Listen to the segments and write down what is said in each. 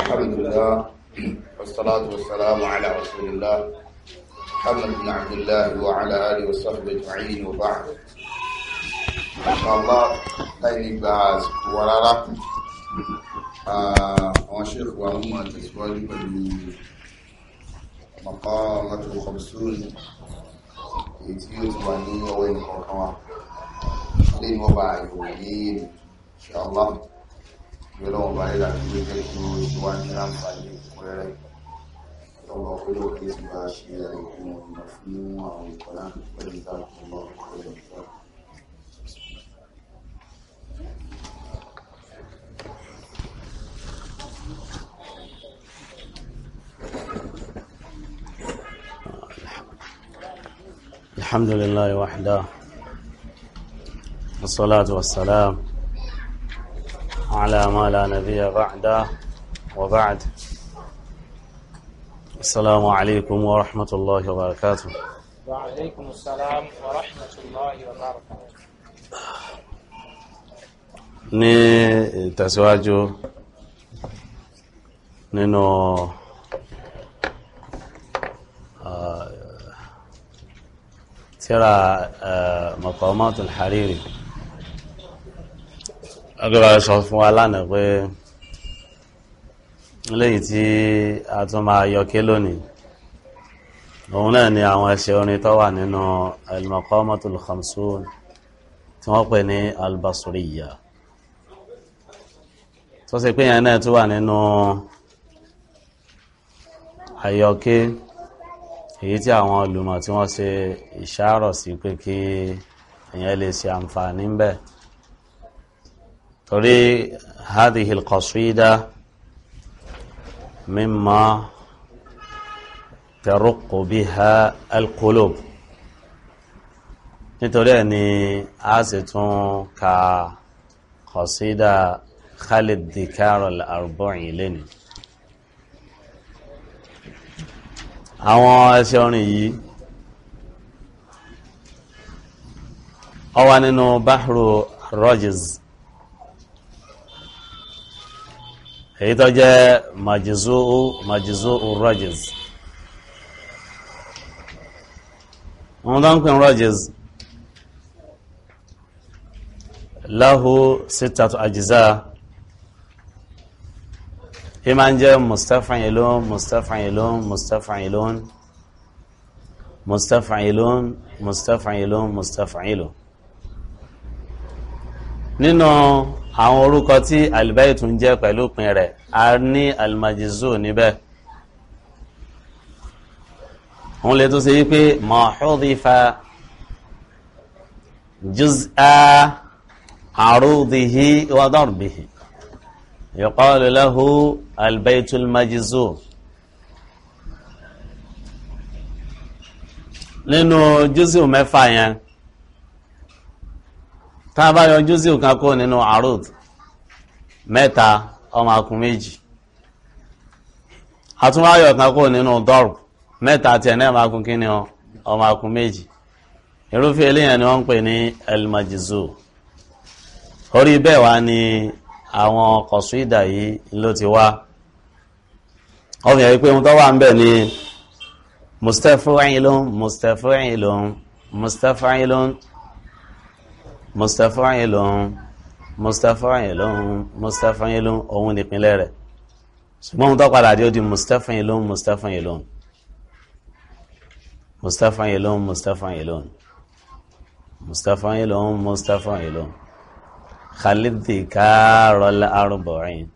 الحمد لله والصلاة والسلام على رسول الله محمد بن عبد الله وعلى آله وصحبه أجمعين وبعد إن شاء الله لين باز ورانا وشيخ وهم تسوالي مقامة الخمسون يتيوت واني وين حكما لين وبعد ولين إن شاء الله يلوم بعيد عن ذلك واني أنفعني ورأي الله خير كيس باشي عليكم مفهوم أو القرآن ولذلك الله خير الحمد لله وحده والصلاة والسلام على ما لا نبي بعده وبعد السلام عليكم ورحمة الله وبركاته. وعليكم السلام ورحمة الله وبركاته. ní ìtẹ̀síwájú nínú tírà Maqamat al-Hariri agbára sọ fún wa lánàá pé léyìí tí a tún máa yọké lónìí òun náà ni àwọn ẹsẹ̀ orin tó wà nínú al-Maqamat al-Khamsun tí wọ́n pè ní al-Basriya tó sì pé yẹn náà tún wà nínú àyọké èyí tí àwọn olùmọ̀ tí wọ́n ṣe ìṣàrọ̀ sí pé kí èyàn lè ṣe àǹfààní ń bẹ torí hadhihi al-qasida mimma taruqqu biha al-qulub nítorí ẹ̀ ni a sì tún ka qasida Khalid Dhikar al-Arba'i lẹ́ni àwọn ẹsẹ̀ orin yìí ó wà nínú Bahru Rajiz èyí tó jẹ́ Majzu'u Rajiz wọ́n tó ń pè Rajiz lahu 6 ajza ìmá ń jẹ́ mustaf'ilun mustaf'ilun mustaf'ilun mustaf'ilun mustaf'ilun mustaf'ilun nínú àwọn orúkọ tí albaytun jẹ́ pẹ̀lú pin rẹ̀ a ní almajzu níbẹ̀ wọ́n lè tó ṣe wípé ma hudifa juz'a arudihi wa darbihi yuqalu lahu albaytul majzu nínú juz'u mẹ́fà yẹn tá bá yọ juz'u kan kó nínú arud mẹ́ta ó máa kù méjì àtúnwáyọ̀ kan kó nínú darb mẹ́ta tí ẹ̀nẹ́ máa kù kíní ó máa kù méjì irúfẹ́ eléyàn ni wọ́n ń pè ní al-majzu orí bẹ́ẹ̀ wá ní àwọn kọ̀sídà yìí ló ti wá ọmọ yẹ̀ wípé ohun tó wà ń bẹ̀ ni mustaf'ilun mustaf'ilun mustaf'ilun mustaf'ilun mustaf'ilun mustaf'ilun ohun nípínlẹ̀ rẹ̀ ṣùgbọ́n ohun tó padà dé ó di mustaf'ilun mustaf'ilun mustaf'ilun mustaf'ilun mustaf'ilun mustaf'ilun Khalid Dhikar al-Arba'in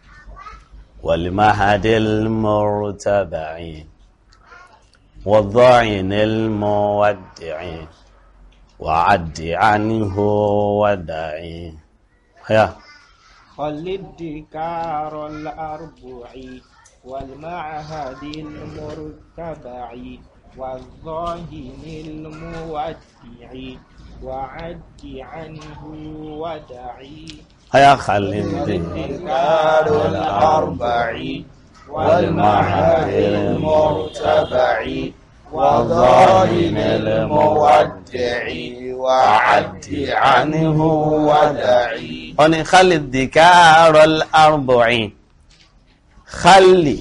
والمهد المرتبعين والضعين المودعين وعد عنه ودعين يا خلد ذكار الأربعين والمعهد المرتبعين والظاهن المودعين وعد عنه ودعي يا خلد ذكار الأربعين والمعهد المرتبعين وظالم المودع وعد عنه ودعي خلد ذكار الأربعين khali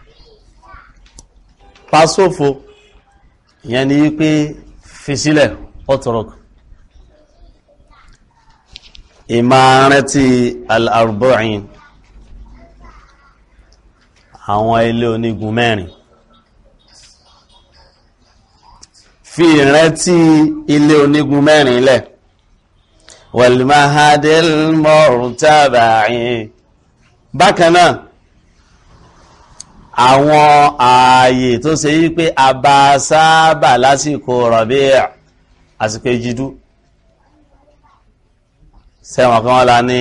pasófo ìyẹn ni wípé fi sílẹ̀ otruk ìmárẹ́tí al-arba'in àwọn ilé onígun mẹ́rin fi ìrántí ilé onígun mẹ́rin lẹ̀ wal-mahadil murtaba'in bákanáà àwọn ààyè tó ṣe yí pé a bá sáábà lásìkò Rabi' àsìkò ìjìdú sẹ́wọ̀n kan wọ́n la ní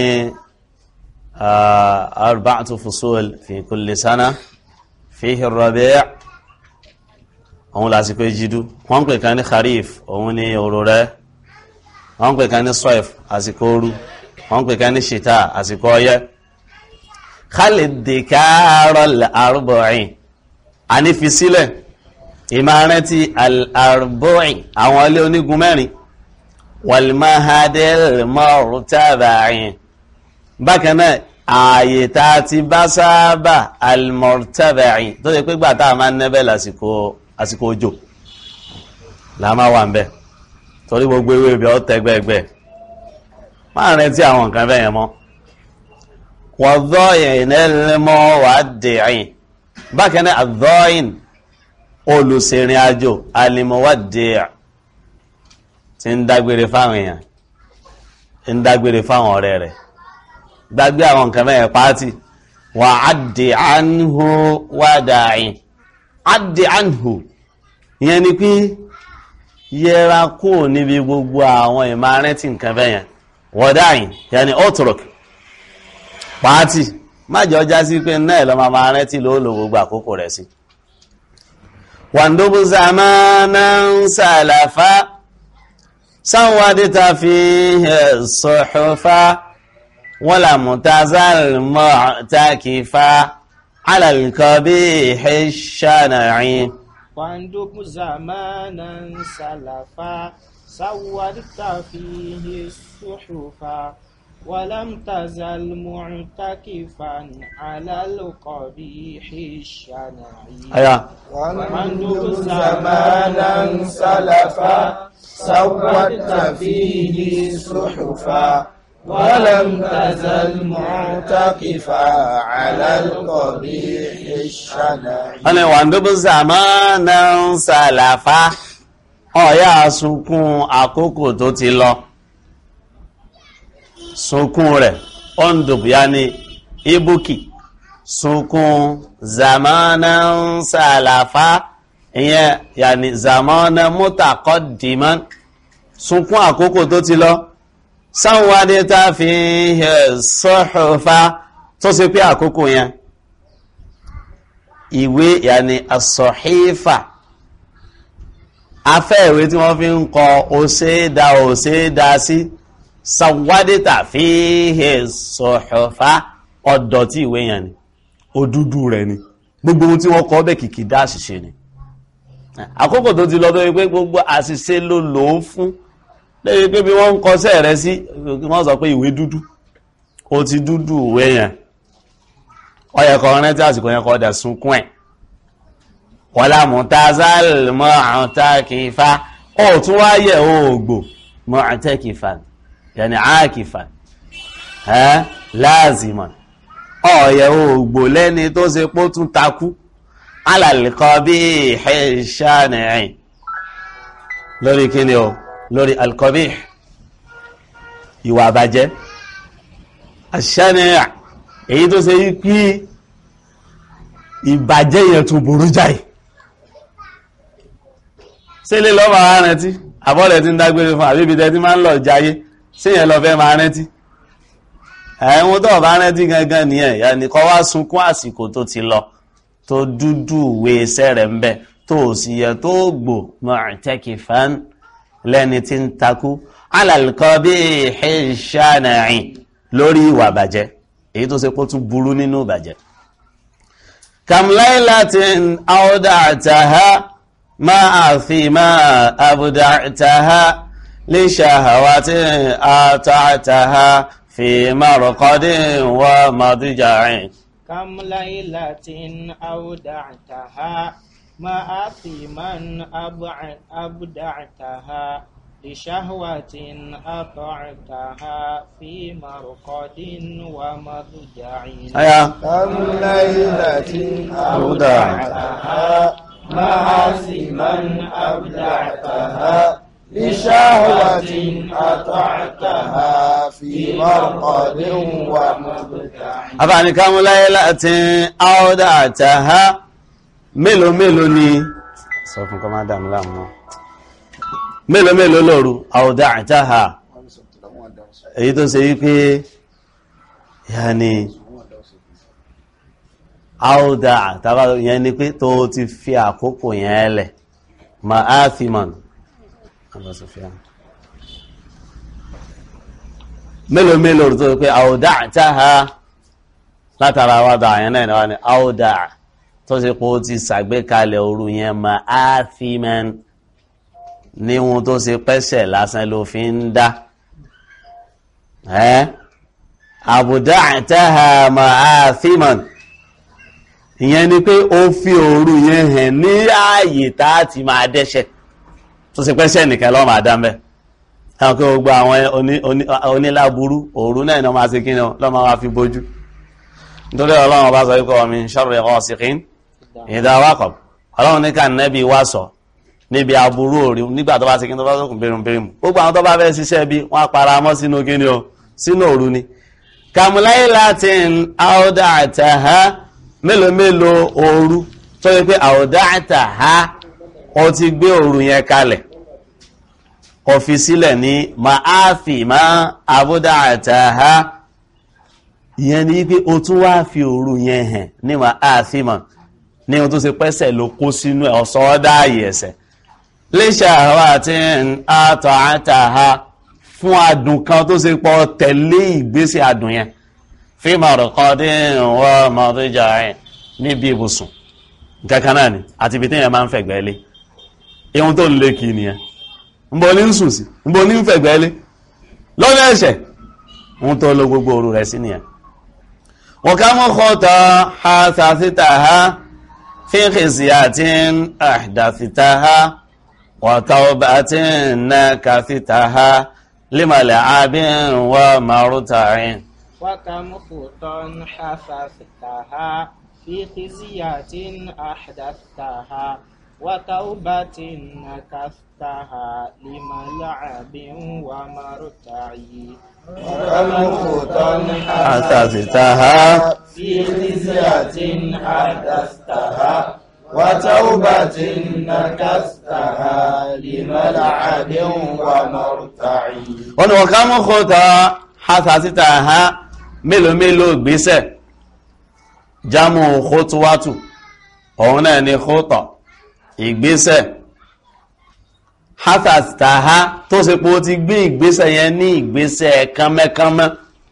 arba'atu fusul fi kulli sana fihi Rabi' òun lásìkò ìjìdú wọ́n pè kan ní kharif òun ní òrò rẹ̀ wọ́n pè kan ní soif àsìkò ooru wọ́n pè kan ní shita àsìkò ọyẹ́ khalidikaro al-arba'in a ní fi sílẹ̀ ìmárẹ́tí al-arba'in àwọn ilé onígun mẹ́rin wal-mahadil murtaba'in bákanáà ààyè tá ti bá sáábà al-murtaba'in tó yẹ pé gbàtà máa ń nẹ́bẹ̀ àsìkò òjò láàmà wà ń bẹ́ torí gbogbo ewé ibi ọ́ tẹ́gbẹ́gbẹ́ máa rẹ̀ tí àwọn nǹkan bẹ́yẹn mọ́ wàdọ́yìn ẹlẹ́mọ́ wà dìín bákanáà àdọ́yìn olùsìnrìn àjò alìmọ̀ wà dìín tí ń dágbére fáwọn èèyàn ń dágbére fáwọn ọ̀rẹ́ rẹ̀ gbàgbé àwọn nǹkan bẹ́yẹn pàátì wà ádì ánhù wà dáìn ádì ánhù ìyẹn ni pé yẹra kó níbi gbogbo àwọn ìmárẹ́tì nǹkan bẹ́yẹn wà dáìn yẹni otruk pàátì májọ já sí pé náà lọ máa rántí ló lò gbogbo àkókò rẹ̀ sí wàndóbù zamanan sàlàfà sáwádìta fi sọ̀hùfà wọ́n làmùtazal mu'takifa ala al-qabihi ash-shan'i واندب زمانا سلفا سودت فيه الصحفا ولم تزل معتكفا على القبيح الشنعي واندب زمانا سلفا سودت فيه الصحفا ولم تزل معتكفا على القبيح الشنعي أنا واندب زمانا سلفا ọ̀yá sunkún àkókò tó ti lọ sunkún rẹ̀ ondub ya ni ibuki sunkún zamanan salafa ìyẹn ya ni zamanan mutaqaddiman sunkún àkókò tó ti lọ sáwádé tá fi sọ́hùfá tó sì pé àkókò yẹn ìwé ya ni as-sahifa afẹ́ ìwé tí wọ́n fi ń kọ òṣèdá sí sàwádìtà fi hẹ sọ̀họ̀fá ọ̀dọ̀ tí ìwé yẹn ni òdúdú rẹ̀ ni gbogbo ohun tí wọ́n kọ bẹ́ kìkì dá àṣìṣe ni àkókò tó ti lọ́dọ̀ wípé gbogbo àṣìṣe ló lò ó fún lẹ́yìn pé bí wọ́n ń kọsẹ́ rẹ̀ sí wọ́n sọ pé ìwé dúdú ó ti dúdú ìwé yẹn ọyẹ̀kọ̀ rẹ̀ tí àsìkò yẹn kọ́ dẹ̀ sunkún ẹ̀ wọ́lá mọ̀tázàl mu'takifa ó tún wáyẹ̀ ògbò mu'takifan yàní ákìfàn láàzìmọ̀ ọ̀yẹ̀ ògbò lẹ́ni tó ṣe pó tún takú ala al-qabih ash-shani' lórí kíni o lórí al-qabih ìwà àbàjẹ́ ash-shani' èyí tó ṣe yí pí ìbàjẹ́ yẹn tún burú jáì sí ilé lọ́wọ́ máa rántí àbọ́lẹ̀ tí ń dágbére fún àbíbi tẹ́ tí máa ń lọ jáyé sí yẹn lọ fẹ́ máa rántí ẹ̀wọ̀n tó bá rántí gangan nìyẹn ìyá ní kọ́ wá sunkún àsìkò tó ti lọ tó dúdú ìwé iṣẹ́ rẹ̀ ń bẹ tó sì yẹ tó gbò mu'takifan lẹ́ni tí ń takú ala al-qabihi ash-shani' lórí ìwà bàjẹ́ èyí tó ṣe kó tún burú nínú bàjẹ́ kam laylatin awda'taha ما فيما أبدعتها لشهوة آتعتها في مرقد ومضجع كم ليلة أودعتها مآثما أبدعتها لشهوة أطعتها في مرقد ومضجع كم ليلة أودعتها مآثما أبدعتها لشهوة أطعتها في مرقد ومضجع. أفعني كم ليلة أودعتها mélòó mélòó ni sọ fún kọ́ máa dàmú láàmú náà mélòó mélòó lóru أودعتها èyí tó ṣe wípé yàní أودع tàbí yẹn ni pé tó ti fi àkókò yẹn lẹ̀ ma'athiman mélòó mélòó tó pé أودعتها látara wádà àyẹn náà ni wá ní أودع tó ṣe pé ó ti ṣàgbékalẹ̀ òru yẹn ma'athiman ní ohun tó ṣe pẹ́sẹ̀ lásán ló fi ń dá أبدعتها ma'athiman ìyẹn ni pé ó fi òru yẹn hàn ní ààyè táà ti máa dẹ́ṣẹ̀ tó ṣe pẹ́sẹ̀ nìkan ló máa dá mẹ́ ẹ̀wọ̀n kí gbogbo àwọn oníláburú òru náà ni wọ́n máa ṣe kí ni ló máa fi bójú nítorí ọlọ́run ọba sọ wípé wa min sharri ghasiqin idha waqab ọlọ́run ní ká nẹ́bí wá sọ níbi aburú òru nígbà tó bá ṣe kí tó bá sókùn bẹ́rùn gbogbo àwọn tó bá fẹ́ ṣiṣẹ́ bí wọ́n para mọ́ sínú kí ni o sínú òru ni kamlaylatin awda'taha mélòó mélòó òru tó yẹ pé awda'taha ó ti gbé òru yẹn kalẹ̀ ó fi sílẹ̀ ní ma'athima abda'taha ìyẹn ni pé ó tún wá fi òru yẹn hàn ní ma'athima ní ohun tó ṣe pẹ́sẹ̀ ló kó sínú ẹ̀ ọ̀sọ́ dáàyè ẹ̀sẹ̀ li shahwatin ata'taha fún adùn kan tó ṣe pọ̀ tẹ̀lé ìgbésẹ̀ adùn yẹn fi marqadin wa madja'in níbi ibùsùn kankan náà ni àti ibi tí yẹn máa ń fẹ̀gbẹ́ lé ihun tó ń lé kí nìyẹn ń bọ́ ní ń sùn sí ń bọ́ ní ń fẹ̀gbẹ́ lé lọ́nà ẹ̀ṣẹ̀ ohun tó lo gbogbo òru rẹ̀ sí nìyẹn wa kam hasathtaha fi khizyatin ahdathtaha wa tawbatin nakathtaha لملعب ومرتع وكم خطا حفظتها في خزيات أحدثتها وتوبة نكثتها لملعب ومرتع وكم خطا حفظتها في خزيات أحدثتها وتوبة نكثتها لملعب ومرتع. wọ́n ni وكم خطا حفظتها mélòó mélòó gbésẹ̀ jámù khutwatu òun náà ni khutwa ìgbésẹ̀ حفظتها tó ṣe pé ó ti gbé ìgbésẹ̀ yẹn ní ìgbésẹ̀ kánmẹ́kánmẹ́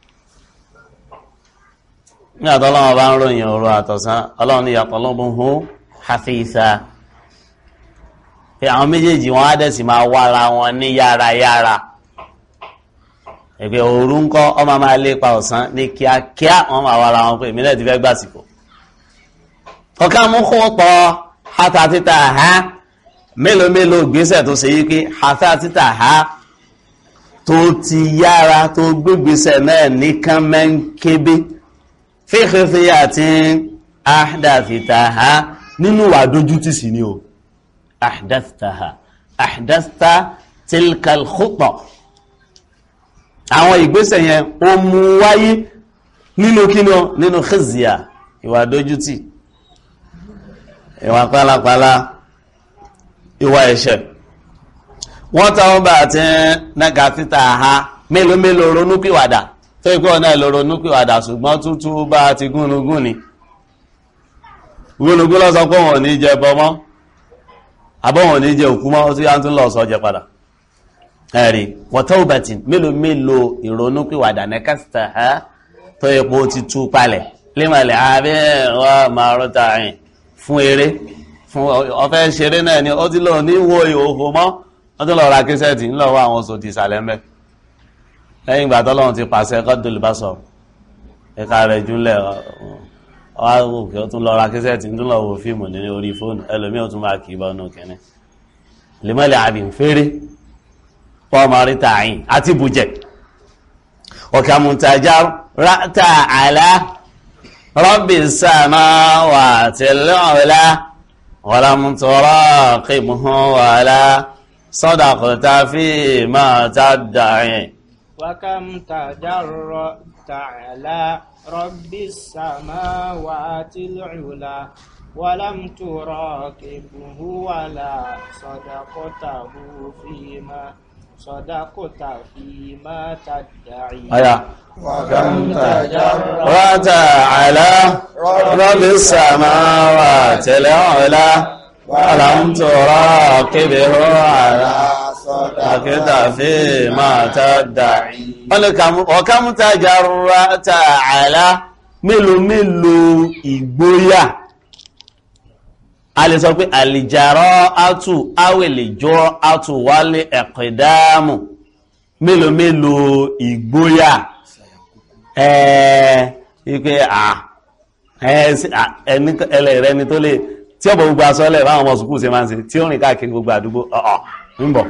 ní àtọ́lọ́wọ́ bá ń ròyìn òru àtọ̀sán ọlọ́run ni yatlubuhu hafisa pé àwọn méjèèjì wọn á dẹ̀sì máa wára wọn ní yára ẹgbẹ́ òru ń kọ́ ọmọ máa lépa ọ̀sán ní kíákíá wọn máa wára wọn pé ìmílẹ̀ ti fẹ́ gbàsìkò ọ̀ká mú kó pọ̀ hátà títà ha mélòó mélòó gbésẹ̀ tó ṣe yí pé hátà títà ha tó ti yára tó gbégbésẹ̀ náà ní kánmẹ́ńkébé fífífí àti ahdathtaha nínú wà dójú tì sí ni o ahdathta tilkal khutba àwọn ìgbésẹ̀ yẹn ó mú wáyé nínú kíni nínú khizya ìwà dójú tì ìwà pálapàla ìwà ẹ̀ṣẹ̀ wọ́n táwọn bá àti nagathtaha mélòó mélòó ronúpìwàdà tó ikú ọ̀nà ìlò ronúpìwàdà ṣùgbọ́n tútù bá ti gúnnugún ni gúnnugún lọ sọ pé wọn ò ní jẹ bọmọ́ àbọ̀wọ̀n ní jẹ òkú mọ́ tí a ń tún lọ sọ jẹ padà ẹ̀rí wọ́tọ́ọ̀bẹ̀tì mélòó mélòó ìrònúpìwàdà nẹ́kàtà tó epo ti tú palẹ̀ límọ̀lẹ̀ abẹ́ẹ̀wà márùtàrin fún eré fún ọfẹ́ ṣeré náà ni ó ti lọ ní wo ìhòhò mọ́ ó ti lọ ra kíṣẹ́ẹ̀tì ńlọ́wọ́ àwọn oṣù ti sàlẹ̀ mẹ́ lẹ́yìn ìgbà tọ́lọ́run ti pàṣẹ kọ́dùlùbásọ̀ ẹ̀ka rẹ̀ júlẹ̀ wá wò kí ó tún lọ ra kẹsẹ̀tì tún lọ wo fíìmù ní orí fóònù ẹlòmíì ó tún máa kì í bọ́ nù kẹ́ni lèmọ́lẹ̀ àbí fèrè pọ́ọ̀mọ́rí tààyìn àti bùjẹ̀ ọ̀kàmùtàjà ráta àlá rọ́bì sàmà wà tẹ̀lẹ́ọ̀lá wàlámùtọ́rọ̀ kìbùhún wàlá sọ́dàkọ̀tà fíìmà tàdàyìn. وكم تجرأت على رب السماوات العلا ولم تراقبه ولا صدقت فيما تدعي. وكم تجرأت على رب السماوات العلا ولم تراقبه على صدقت فيما تدعي. وكم تجرأت على mélòó ìgbóyà a lè sọ pé àlìjàrọ́ átù áwèlèjọ́ átù wálé ẹ̀kọ̀dámù mélòó ìgbóyà ipé ẹlẹ́rẹ́ ni tó lè tí ọ̀bọ̀ gbogbo asọ́lẹ̀ báwọn ọmọ sùkúù ṣe máa ń ṣe tí ó rìn káàkiri gbogbo àdúgbò ń bọ̀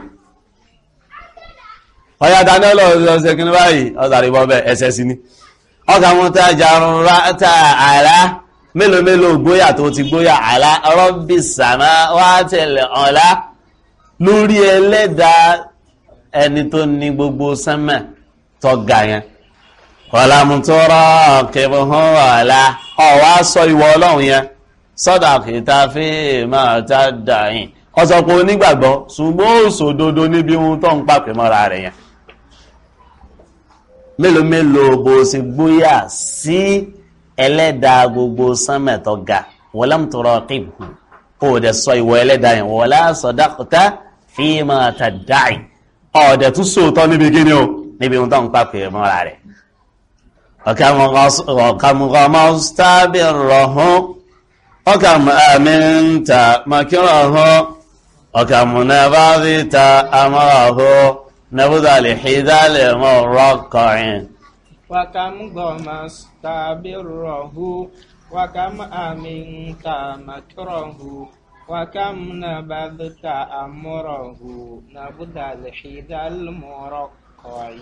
ọya daniel ọ̀sẹ̀ kí ní báyìí ọ̀sàrìbọ̀ bẹ̀ ẹsẹ̀ sí ní ọkà mú tajà ráta àlá mélòó gbóyà tó ti gbóyà àlá rọ́bì sàmá wá tẹ̀lẹ̀ ọ̀lá lórí ẹlẹ́dà ẹni tó ní gbogbo sánmẹ̀ tó ga yẹn ọ̀làmùtọ́rọ̀ kẹfọ́n ọ̀lá ọ̀wá sọ ìwọ ọlọ́run yẹn sọ́dà kìtà fí máa tá dàáyìn ọ̀sọ̀pọ̀ onígbàgbọ́ ṣùgbọ́n òṣòdodo níbi ohun tó ń pàpẹ mọ́ra rẹ̀ yẹn mélòó bó ṣe gbóyà sí ẹlẹ́dàá gbogbo sánmẹ̀ tó ga walam turaqibhu ó dẹ̀ sọ ìwọ ẹlẹ́dàá yẹn wala sadaqta fi ma tadda'i ọ̀dẹ̀ tún sóòtọ́ níbi kíni o níbi ohun tó ń pàpẹ mọ́ra rẹ̀ ọ̀kàmùgọ́mọ́stábìrọ̀hún ọkàm àmìntà makírọ̀hún ọkàmùnàbáríta amọ́rọ̀hún nabúdàlì hìdálì mọ́rọ̀kọ̀rin. وكم غمست بره وكم أمنت مكره وكم نبذت أمره نبذ الحذى المرقع.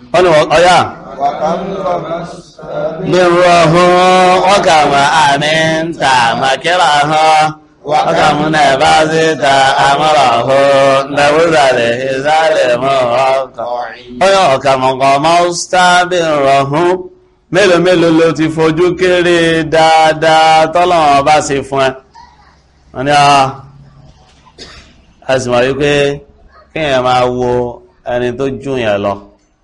وكم غمست بره وكم أمنت مكره وكم نبذت أمره نبذ الحذى المرقع. ọkàm ọmọ́stábìrọ̀hún mélòó ló ti fojú kéré dáadáa tọ́lọ̀wọ̀n bá ṣe fún ẹ wọ́n ní a sì mọ̀ wípé kíyàn máa wo ẹni tó jù yẹn lọ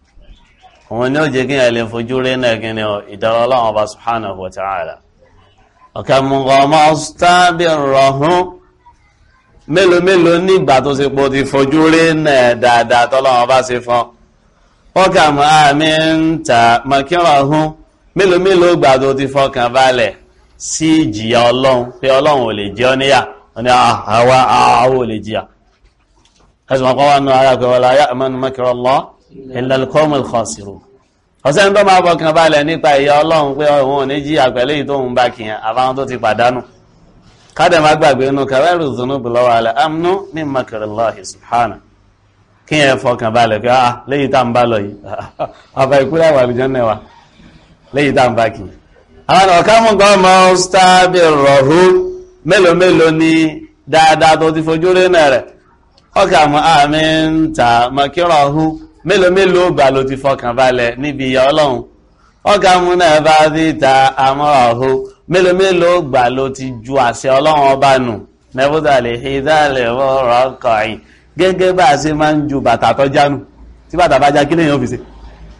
òun ni ó jẹ́ kíyàn lè fojú rí náà kí ni ìdára Ọlọ́run Ọba subhanahu wa ta'ala ọkàm ọmọ́stábìrọ̀hún mélòó nígbà tó ṣe pọ̀ ti fojú rí náà dáadáa tọ́lọ̀wọ̀n bá ṣe fún ọkàm àmì ń ta makírọ̀hún mélòó gbà tó ti fọkàn balẹ̀ sí ìjìyà ọlọ́run pé ọlọ́run ò lè jẹ́ ọ níyà ní àwọ̀ ò lè jìyà ẹ̀sùn ọ̀pọ̀ wọn ara pé wala ya'manu makra Allah illa al-qawmul khasirun ọ̀sẹ̀ ń tó máa fọkàn balẹ̀ nípa ìyà ọlọ́run pé òun ò ní jìyà pẹ̀lú èyí tó ń bá kìyàn àbáwọn tó ti pàdánù kádẹ̀ má gbàgbé inú kabairu dhunubi lọ́wọ́ al-amnu min makrillahi subhanahu kí ẹ fọkàn balẹ̀ pé léyìí tá ń bá lọ yìí àbá ìkúrẹ́ wà lùjọ́ náà wà léyìí tá ń bá kì í àwọn ọ̀kámú gọ́ọ̀mọ́ stábìrọ̀hú mélòó ní dáadáa tó ti fojú rí náà rẹ̀ ọkàmù àmì ń ta makírọ̀hú mélòó gbà ló ti fọkàn balẹ̀ níbi ìyà ọlọ́run ọkàmù náà bá ti ta àmọ́rọ̀hú mélòó gbà ló ti ju àṣẹ ọlọ́run ọba nù nẹ́bùdàlẹ̀ ìdálẹ̀ rọ̀ kọ̀ọ̀yìn gẹ́gẹ́ bá ṣe máa ń ju bàtà tó jánu tí bàtà bá já kí lèyàn ó fi ṣe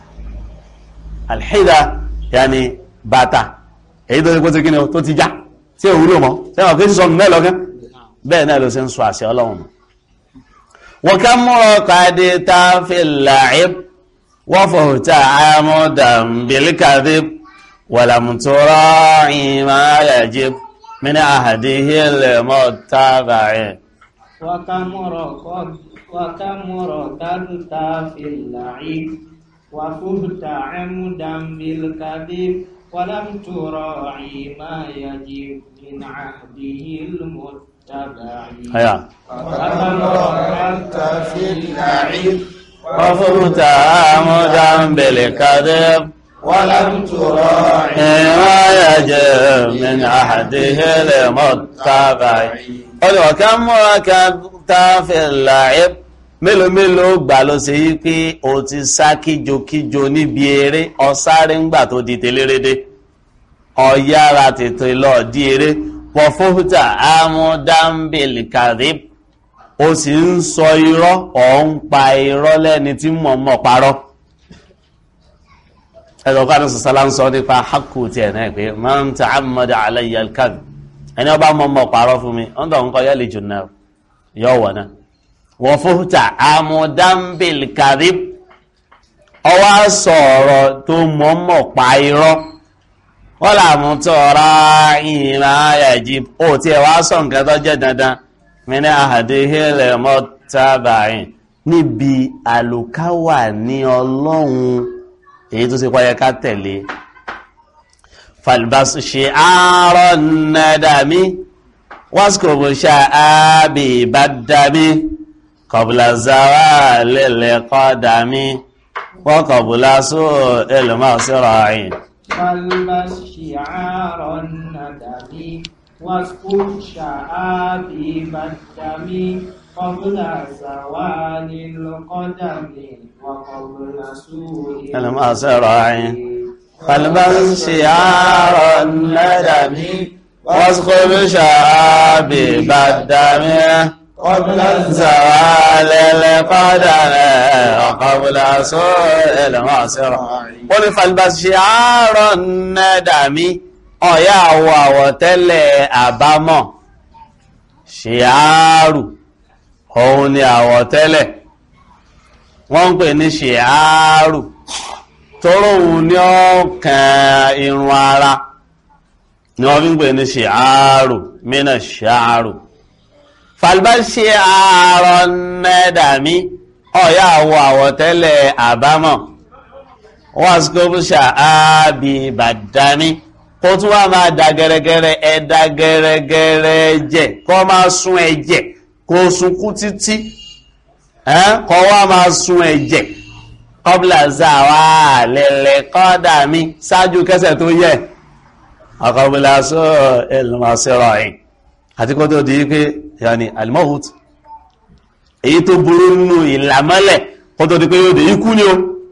alhida yàní bàtà èyí tó ti kó tí kí ni tó ti já tí ò wúlò mọ́ tí wọ́n kí sí sọnù mẹ́lọ́gán bẹ́ẹ̀ náà ló ṣe ń sọ àṣẹ ọlọ́run wọ́n ká mọ́rọ̀ kàdé tá fi la'ib wọ́n fọ̀hútà àmọ́dàm bílíkàdé wàlàmùtọ́rọ̀ ìmá yajib min ahadihil muttaba'i. وكم ركضت في اللعب وفهت عمدا بالكذب ولم تراعي ما يجب من عهده المتبع وكم رأت في اللعب وفرت عمدا بالكذب ولم تراعي ما يجب من عهده المتبع وكم ركبت في اللعب mélòó gbà ló ṣe yí pé o ti sá kíjokíjo níbi eré ọ̀sáré ńgbà tó di tẹlẹ́rẹ́dẹ́ ọ̀yára tètè lọ di eré pọ̀fóhùtà amúdámbèlì kàdíb o sì ń sọ irọ́ ọ̀ ń pa irọ́ lẹ́ni tí mọ̀ọ́mọ̀ parọ́ ẹ̀rọ kan ní sọ́sọ́lá ń sọ nípa hakù tí ẹ̀ náà pé man ta'ammada alayya al-kadhib ẹni ọba mọ̀ọ́mọ̀ parọ́ fún mi ọ̀n tó ń kọ́ yẹ́lì jù náà yọ wọ̀ náà wọ́n fóhùtà amúdámbèl kàdíb ọwá sọ̀rọ̀ tó mọ̀ọ́mọ̀ pa irọ́ wọ́n làmú tọ́ra ìrìn àyàjí ó tí ẹ wá sọ nǹkan tó jẹ́ dandan mẹ́ni àhàdéhìlẹ̀ mọ́tàbàáyìn níbi àlùkáwà ní ọlọ́run èyí tó sì pàyẹ ká tẹ̀lé falbasu ṣe àárọ̀ nàdàmí wáṣkòbò ṣáàbì bá dàmí kọ̀bùlà záwà lẹ́lẹ̀ kọ́dàmí wọ́n kọ̀bùlà só ẹlùmọ́ sírọ̀ àyìn فالبس شعار الندم واذكر شعابيب الدم قبل زوال القدم وقبل سوء ẹlùmọ́ sírọ̀ àyìn falbasu شعار الندم واذكر شعابيب الدم قبل الزوال القدم وقبل سوء المعصرة قل فالبس شعار الندم ọ̀yá àwọ̀ àwọ̀tẹ́lẹ̀ àbámọ̀ ṣìáàrù òun ni àwọ̀tẹ́lẹ̀ wọ́n ń pè ní ṣìáàrù tóró òun ní ọkàn irun ara ni wọ́n fi ń pè ní ṣìáàrù mínà ṣìáàrù falbaṣe àárọ̀ nẹ́dàmí ọ̀yá àwọ̀ àwọ̀tẹ́lẹ̀ àbámọ̀ wọ́n skóbúṣà ábí bàdámí kó tún wá máa dà gẹ́rẹ́gẹ́rẹ́ ẹ̀dà gẹ́rẹ́gẹ́rẹ́ jẹ́ kó máa sún ẹ̀jẹ̀ kó sunkún títí kó wá máa sún ẹ̀jẹ̀ kọ́bílà záwà lẹ́lẹ̀ kọ́dàmí ṣáájú kẹsẹ̀ tó yẹ ọkọ̀bílà sọ ẹlùmọ̀síra ẹ̀ àti kó tó di pé yàní alimohut èyí tó burú nínú ìlàmọ́lẹ̀ kó tó di pé yóò dé ikú ni ó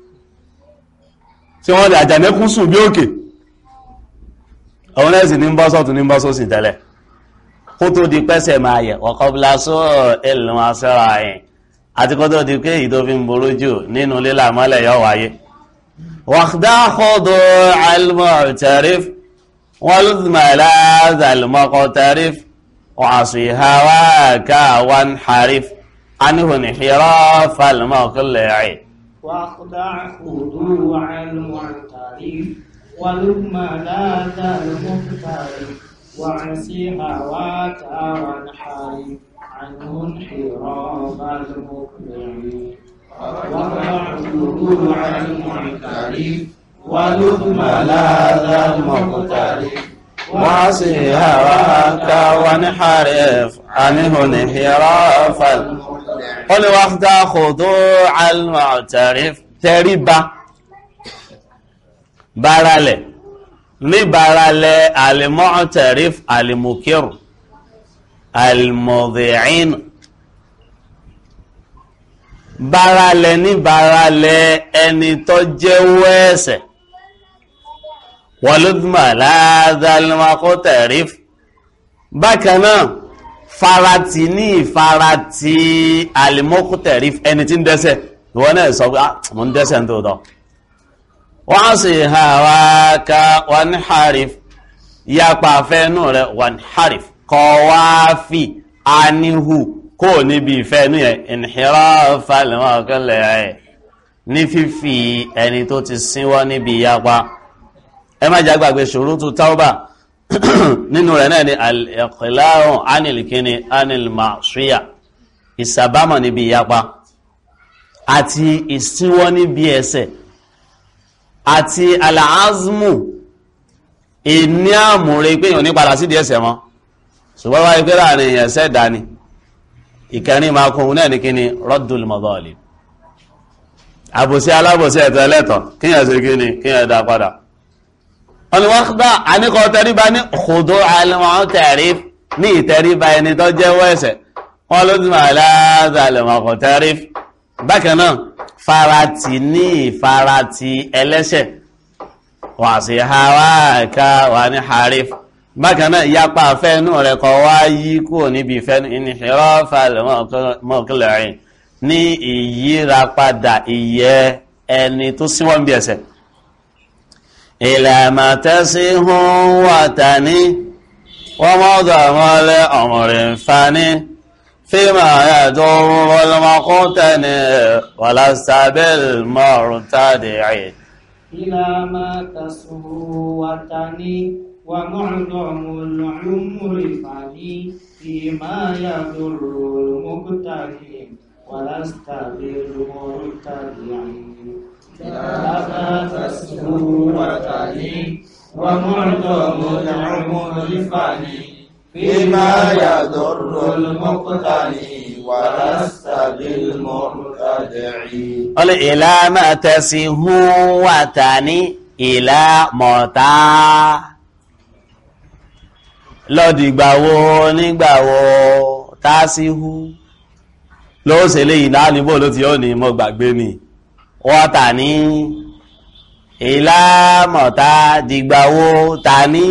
tí wọ́n lè àjànẹ́kún sùn bí òkè ọ̀hún ẹ̀sìn ní bọ́sọ̀tún ní bọ́sọ̀sì tẹ́lẹ̀ kó tó di pẹ́sẹ̀ máa yẹ ọkọ̀bílà sọ ẹlùmọ̀síra ẹ̀ àti kó tó di pé èyí tó fi ń burú jù nínú lílàmọ́lẹ̀ yóò wáyé wàhdáhọ́dọ̀ almu'tarif والملاذ المقترف وعصي هواك وانحرف عنه انحراف المقلع واخضع خضوع المعترف والملاذ المقترف وعصي هواك وانحرف عنه انحراف المقلع واخضع خضوع المعترف ولثم لاذا المقترف وعصي هواك وانحرف عنه انحراف قل وقت خضوع المعترف تربا بارالي ní báralẹ̀ al-mu'tarif al-mukir al-mudhi'in báralẹ̀ ní báralẹ̀ ẹni tó jẹ́wọ́ ẹ̀ṣẹ̀ wọlúdùmọ̀ láàdàlmọ́kọ́tẹ̀ríf bákanáà farati ní ìfarati alimọ́kọ́tẹ̀ríf ẹni tí ń dẹ́ṣẹ̀ ìwọ́n náà sọ pé mo ń dẹ́ṣẹ̀ ń tó tọ́ wọ́n sì hàwá ká wọ́n harif yapa fẹ́nu rẹ̀ wọ́n harif kọ́ wá fi anihu kó níbi ìfẹ́nu yẹn inhiraf alimọ́kọ́lẹ̀ ẹ̀ ní fífi ẹni tó ti sínwọ́ níbi yapa ẹ má jẹ́ gbàgbé ṣurutu tauba nínú rẹ̀ náà ni al-iqla'u anil kini anil ma'siyah ìsàbámọ̀ níbi ìyapa àti ìsíwọ́ níbi ẹ̀ṣẹ̀ àti al-azmu ìní àmúre pé èèyàn ní padà sí díẹ̀ ẹ̀ṣẹ̀ mọ́ ṣùgbọ́n wáyé pé láàrin èèyàn ṣẹ̀dá ni ìkẹrin máa kún un náà ní kíni raddul madhalim àbòsí alábòsí ẹ̀tọ́ ẹlẹ́tọ̀ kíyàn sí kíni kíyàn dá padà wọ́n ni wọ́n gbá àníkọ́ tẹríba ní khudu al-mu'tarif ní ìtẹríba ẹni tó jẹ́wọ́ ẹ̀ṣẹ̀ wọ́n ló ti máa al-mu'tarif bákan náà farati ní ìfarati ẹlẹ́ṣẹ̀ wà sí hawaaka wà ní harif bákan náà ìyapa fẹ́nu rẹ̀ kọ wá yí kúrò níbi fẹ́nu inhirafa al-muqli'in ní ìyírapadà ìyẹ ẹni tó síwọ́n bí ẹ̀ṣẹ̀ ìlàmà tẹ́sí hún wà tàní wọ́n mọ́dọ̀ mọ́lẹ̀ ọmọrin fani fíìmà ẹ̀dọ́ ọlọ́mọkúntẹ́ni wàlásàbẹ̀l mọ́rùntàdìí ìlàmà tẹ́sí wà tàní ومعظم العمر فاني فيما يضر المبتدئ ولست بالمبتدع لا تسهو وتلي ومعظم العمر فاني فيما يضر المبتدئ ولست بالمبتدع إلى ما تسهو وتني إلى متى lọ́dìgbàwó nígbàwó tásíhú lóòsè lè ìlà níbò ló ti ó ní mọ́ gbàgbé mi wọ́ta ní ìlàmọ̀ta dìgbàwó ta ní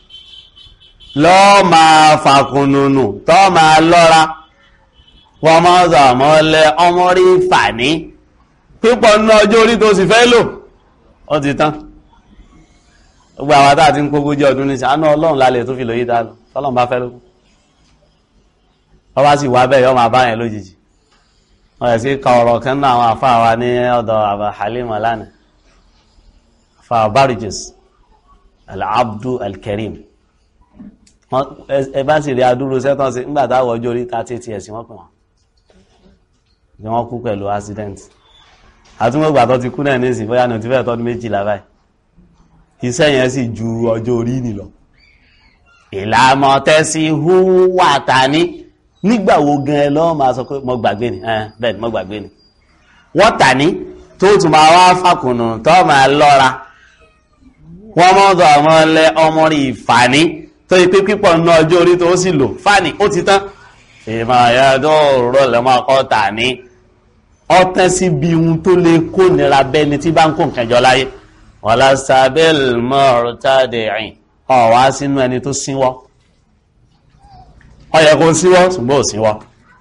lọ́ máa fàkùnùnù tọ́ máa lọ́ra wọ́n mọ́ zọ̀mọ́lẹ̀ ọmọ rí fà ní pípọ̀ ní ọjọ́ orí tó sì fẹ́ lò ó ti tán gbogbo àwọn àtàà tí ń kógó jẹ́ ọdún ní ṣàánú ọlọ́run lálẹ́ tó fi lòyí dánù tọ́lọ́run bá fẹ́ lókún wọ́n bá sì wá bẹ́ẹ̀ yọ́ máa bá yẹn lójijì wọ́n yẹ̀ sí ka ọ̀rọ̀ kan náà àwọn àfáà wa ní ọ̀dọ̀ Àbá Halim lánà àfáà Barjis al-Abdu al-Karim ẹ bá sì rí adúrú sẹ́tàn sí nígbà táwọ̀ ọjọ́ orí 30 years wọ́n pè wọ́n ni wọ́n kú pẹ̀lú accident àtúngbà tó ti kú náà ní ìsìn bóyá ní òtífẹ́ tọ́dún méjìlá báyìí iṣẹ́ yẹn sì ju ọjọ́ orí nìlọ ìlàmọ̀ tẹ́sí húwà tání nígbàwó gan ẹ lọ́wọ́ máa sọ pé mọ́ gbàgbé ni bẹ́ẹ̀ ni mọ́ gbàgbé ni wọ́n tání tó tún máa wá fàkùnù tó máa lọ́ra wọ́n mọ́dọ̀ ọmọlẹ́ ọmọ rí ìfàní tó ipé pípọ̀ ní ọjọ́ orí tó sì lò fàní ó ti tán ìmọ̀ ẹ̀yàdọ́ òrùrọ̀ lẹ́mọ́ ọkọ̀ tání ọtẹ́ sí bí ohun tó lè kó nira bẹ́ni tí bá ń kó nǹkan jọ láyé wọ́lá sàbẹ̀l mọ́rùntàdìí ọ̀wá sínú ẹni tó sínwọ́ ó yẹ kó síwọ́ ṣùgbọ́n ò síwọ́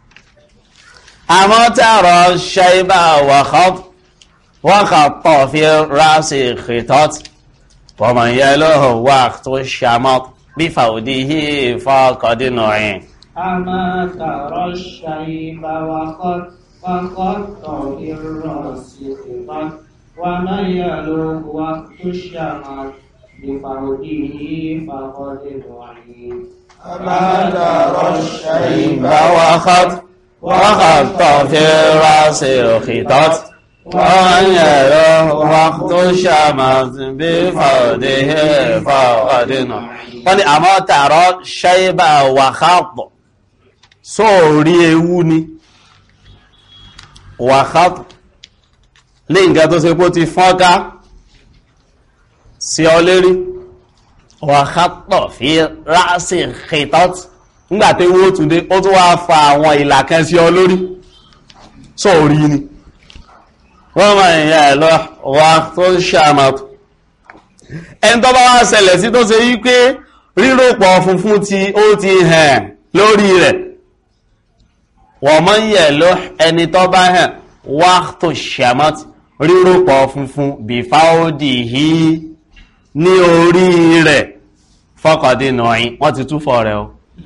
àmọ́ tààrọ ṣẹ́ibà wákàtọ̀ fi rásì khìtọ́t wọ́mọ̀ yẹ lóhùn wà tó ṣàmọ́ bí fàúdí hí fọ́kọ̀dínà rìn àmọ́ tààrọ ṣẹ́ibà wákàtọ̀ fi rásì khìtọ́t ومن يلوه وقت الشمال بفرده فقد دعي أما ترى الشيب وخط في الرأس الخطط ومن يلوه وقت الشمال بفرده فقد دعي wọ́n ni àmọ́ tààrọ ṣáyébà wàhátọ̀ sóòrí ewu ni wàhátọ̀ ní nǹkan tó ṣe pó ti fọ́nká sí ọ lérí wàhátọ̀ fi ráṣì khitọ́t nígbàtí owó túnde ó tún wá fa àwọn ìlà kan sí ọ lórí sóòrí ni wọ́n máa ìyá ẹ̀ lọ wà tó ṣàmàtù ẹni tó bá wá ṣẹlẹ̀ sí tó ṣe yí pé ríròpọ̀ funfun tí ó ti hàn lórí rẹ̀ wọ́n máa ń yẹ̀ lọ ẹni tó bá hàn wà tó ṣàmàtù ríròpọ̀ funfun bí fáódì hí ní orí rẹ̀ fọ́kọ̀dínà ọ̀yìn wọ́n ti túfọ́ rẹ̀ o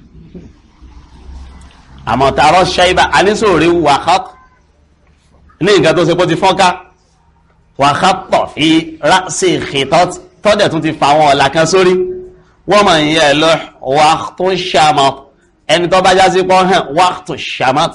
àmọ́ tààrọ ṣáíbà anísòrí wàhát ní nǹkan tó ṣe pọ́ ti fọ́nká wàhátọ̀ fi rásì khitọ́t tọ́dẹ̀ tún ti fa àwọn ọ̀là kan sórí wọ́n mọ̀ ìyẹ́ lọ wàhtó ṣàmọ́t ẹni tó bá já sí pọ́ hàn wàhtó ṣàmọ́t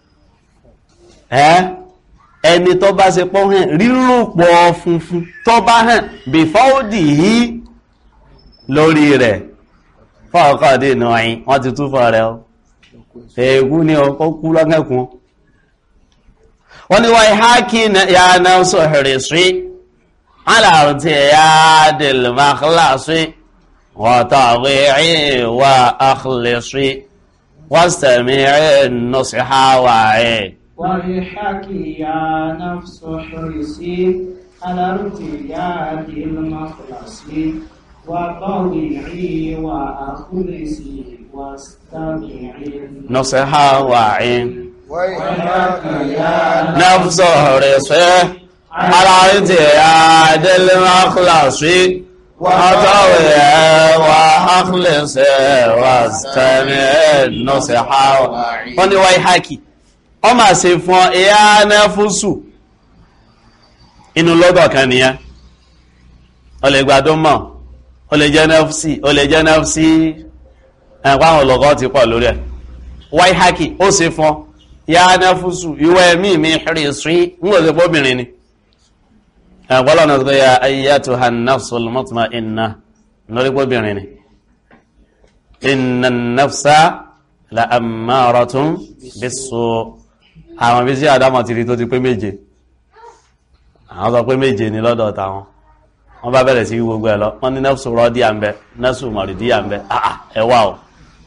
ẹni tó bá ṣe pọ́ hàn rírùpọ̀ funfun tó bá hàn before the yìí lórí rẹ̀ fọ́ọ̀kọ́dé nùín wọ́n ti túfọ́ rẹ̀ ọ́ èégún ní ọkọ̀ kú lọ́gẹ́kún wọ́n ni wọ́n ìhákí ya náà sọ̀rẹ̀ sí alárùtí ya dìlmáklá sí wọ́n tàwí wà áklẹ̀ sí wọ́n sẹ̀mí nọ́síháwàáyé ويحك يا نفس حرصي على ارتياد المخلص وطوعي وأخلصي واستمعي نصحاوعي ويحك يا نفس حرصي على ارتياد المخلص وطوعي وأخلصي واستمعي نصحاوعي wọ́n ní wáyíhákì ọ máa ṣe fún ẹ̀yà nẹ́fúsù inú lọ́dọ̀ kan nìyẹn o lè gbàdó mọ̀ o lè jẹ́ nẹ́fúsì o lè jẹ́ nẹ́fúsì ẹ̀kọ́ àwọn olùkọ́ ti pọ̀ lórí ẹ̀ wáyíhákì ó ṣe fún ẹ̀yà nẹ́fúsù ìwọ ẹ̀mí mi rí sí ń lò sí pọ́bìnrin ni ẹ̀kọ́ lọ́nà tó yẹ ayyatuha nafsul mutma'inna lórí pọ́bìnrin ni inna nafsa la ammaratun bis-su' àwọn bí sí àdámọ̀ ti rí tó ti pé méje àwọn sọ pé méje ní lọ́dọ̀ tàwọn wọ́n bá bẹ̀rẹ̀ sí gbogbo ẹ̀ lọ wọ́n ní nafsu rọ́díà ń bẹ nafsu mọ̀rìdíà ń bẹ ẹwà ọ̀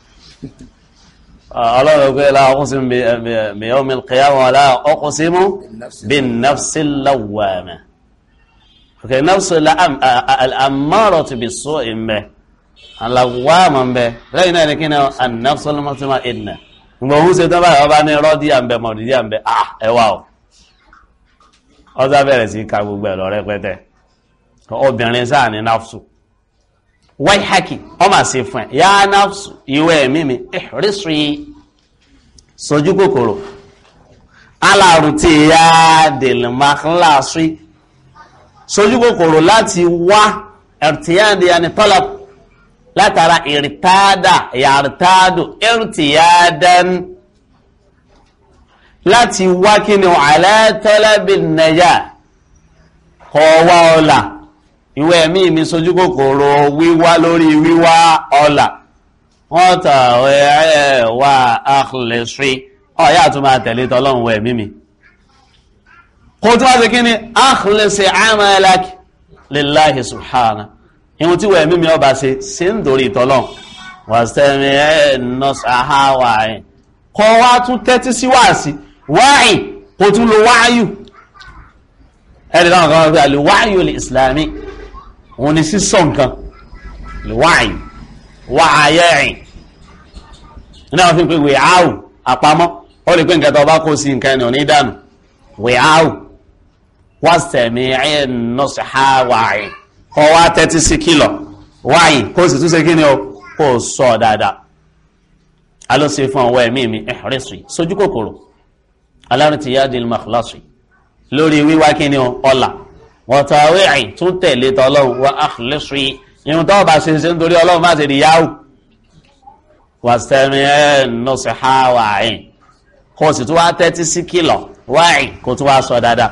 ọlọ́rọ̀ pé la uqsimu bi yawmil qiyamah wa la uqsimu bin nafsil lawwamah okay nafsu al-ammaratu bis-su'i ń bẹ alawwama ń bẹ lẹ́yìn náà ní kí ni an-nafsul mutma'inna gbogbo ṣe tán báyìí ọba ní rọ́dí àmbẹ̀ mọ̀dídí àmbẹ̀ ẹwà ọ̀ ọzá bẹ̀rẹ̀ sí ká gbogbo ẹ̀lọ rẹpẹtẹ obìnrin sáà ní náfsù wáyíhákì ọ máa ṣe fún ẹ̀ yá náfsù ìwé ẹ̀mí mi ìrísí sojú kòkòrò alárùtí ya dìlmáklásí sojú kòkòrò láti wá ẹ̀rtìyàndì yàní tọ́lá látara ìrìtádà yàrìtádù ìrìtìyàdán láti wá kí ni ala talabil najah kọwa ọlá ìwé ẹ̀mí mi sojú kòkòrò wíwá lórí wíwá ọlá wọ́n tàwẹ̀ wà akhlasi ọ̀yá tó máa tẹ̀lé tọ́lọ́run wẹ̀ mímí kò tó wá sí kí ni akhlasi amalaki lillahi subhanahu ìwọ̀n tí wẹ̀ mímí ọba ṣe ń dorí ìtọ́lọ́n wà sẹ́mi nọ́sàáwáyìn kọ́ wá tún tẹ́tí sí wáàsí wáyì kò tún lo wáyù ẹ̀rì náà kan wọ́n lè wáyù lè ìsìlámì òun ni sísọ nǹkan lè wáyù wáyẹ̀yìn ní àwọn fi ń pè wẹ̀áwù àpamọ́ ó lè pé nǹkan tó bá kó sí nǹkan ẹni òní dànù wẹ̀áwù wà sẹ́mi nọ́sàáwáyìn kọ wá tẹ́tí sí kìlọ̀ wáyìí kó sì tún ṣe kí ni o kó sọ dáadáa a ló ṣe fún ọwọ́ ẹ̀mí mi ẹ̀rẹ́sì sójú kòkòrò alárìntí yádìí makhlasi lórí wíwá kí ni o ọlà wọ̀tàwéì tún tẹ̀lé tọ́lọ́run wá akhlasi ìhun tó bá ṣe ṣe nítorí ọlọ́run má ṣe di yáwù wà sẹ́mi nọ́síháwáyìn kó sì tún wá tẹ́tí sí kìlọ̀ wáyìí kó tún wá sọ dáadáa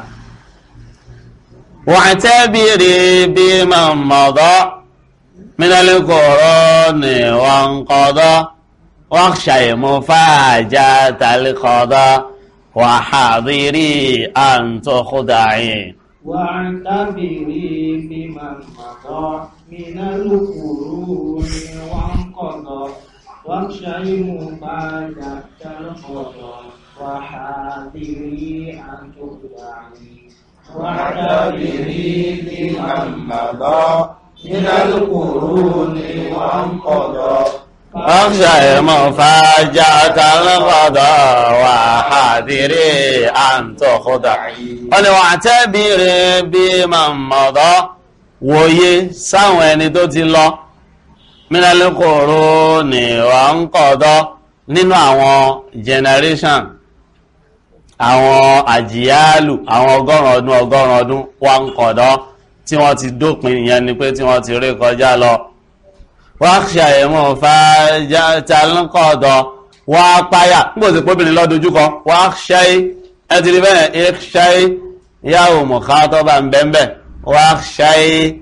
واعتبري بمن مضى من القرون وانقضى واخشي مفاجأة القضاء وحاضري أن تخدعي واعتبري بمن مضى من القرون وانقضى واخشي مفاجأة القضاء وحاضري أن تخدعي واعتبري بمن مضى من القرون وانقضى واخشى مفاجأة القضاء وحاذري أن تخدعي واعتبري بمن مضى wòye sáwọn ẹni tó ti lọ من القرون وانقضى nínú àwọn generation àwọn àjíyálù àwọn ọgọ́rùn ọdún wà ń kọ̀dọ́ tí wọ́n ti dópin ìyẹn ni pé tí wọ́n ti rí kọjá lọ wọ́n ṣàyẹ̀mọ́ fàájátàlùkọ̀dọ̀ wọ́n páyà nígbòsí póbìnrin lọ́dójúkọ wọ́n ṣáyé ẹtìrí bẹ́ẹ̀ ṣáyé yáò mọ̀ká tó bá ń bẹ́ẹ̀ wọ́n ṣáyé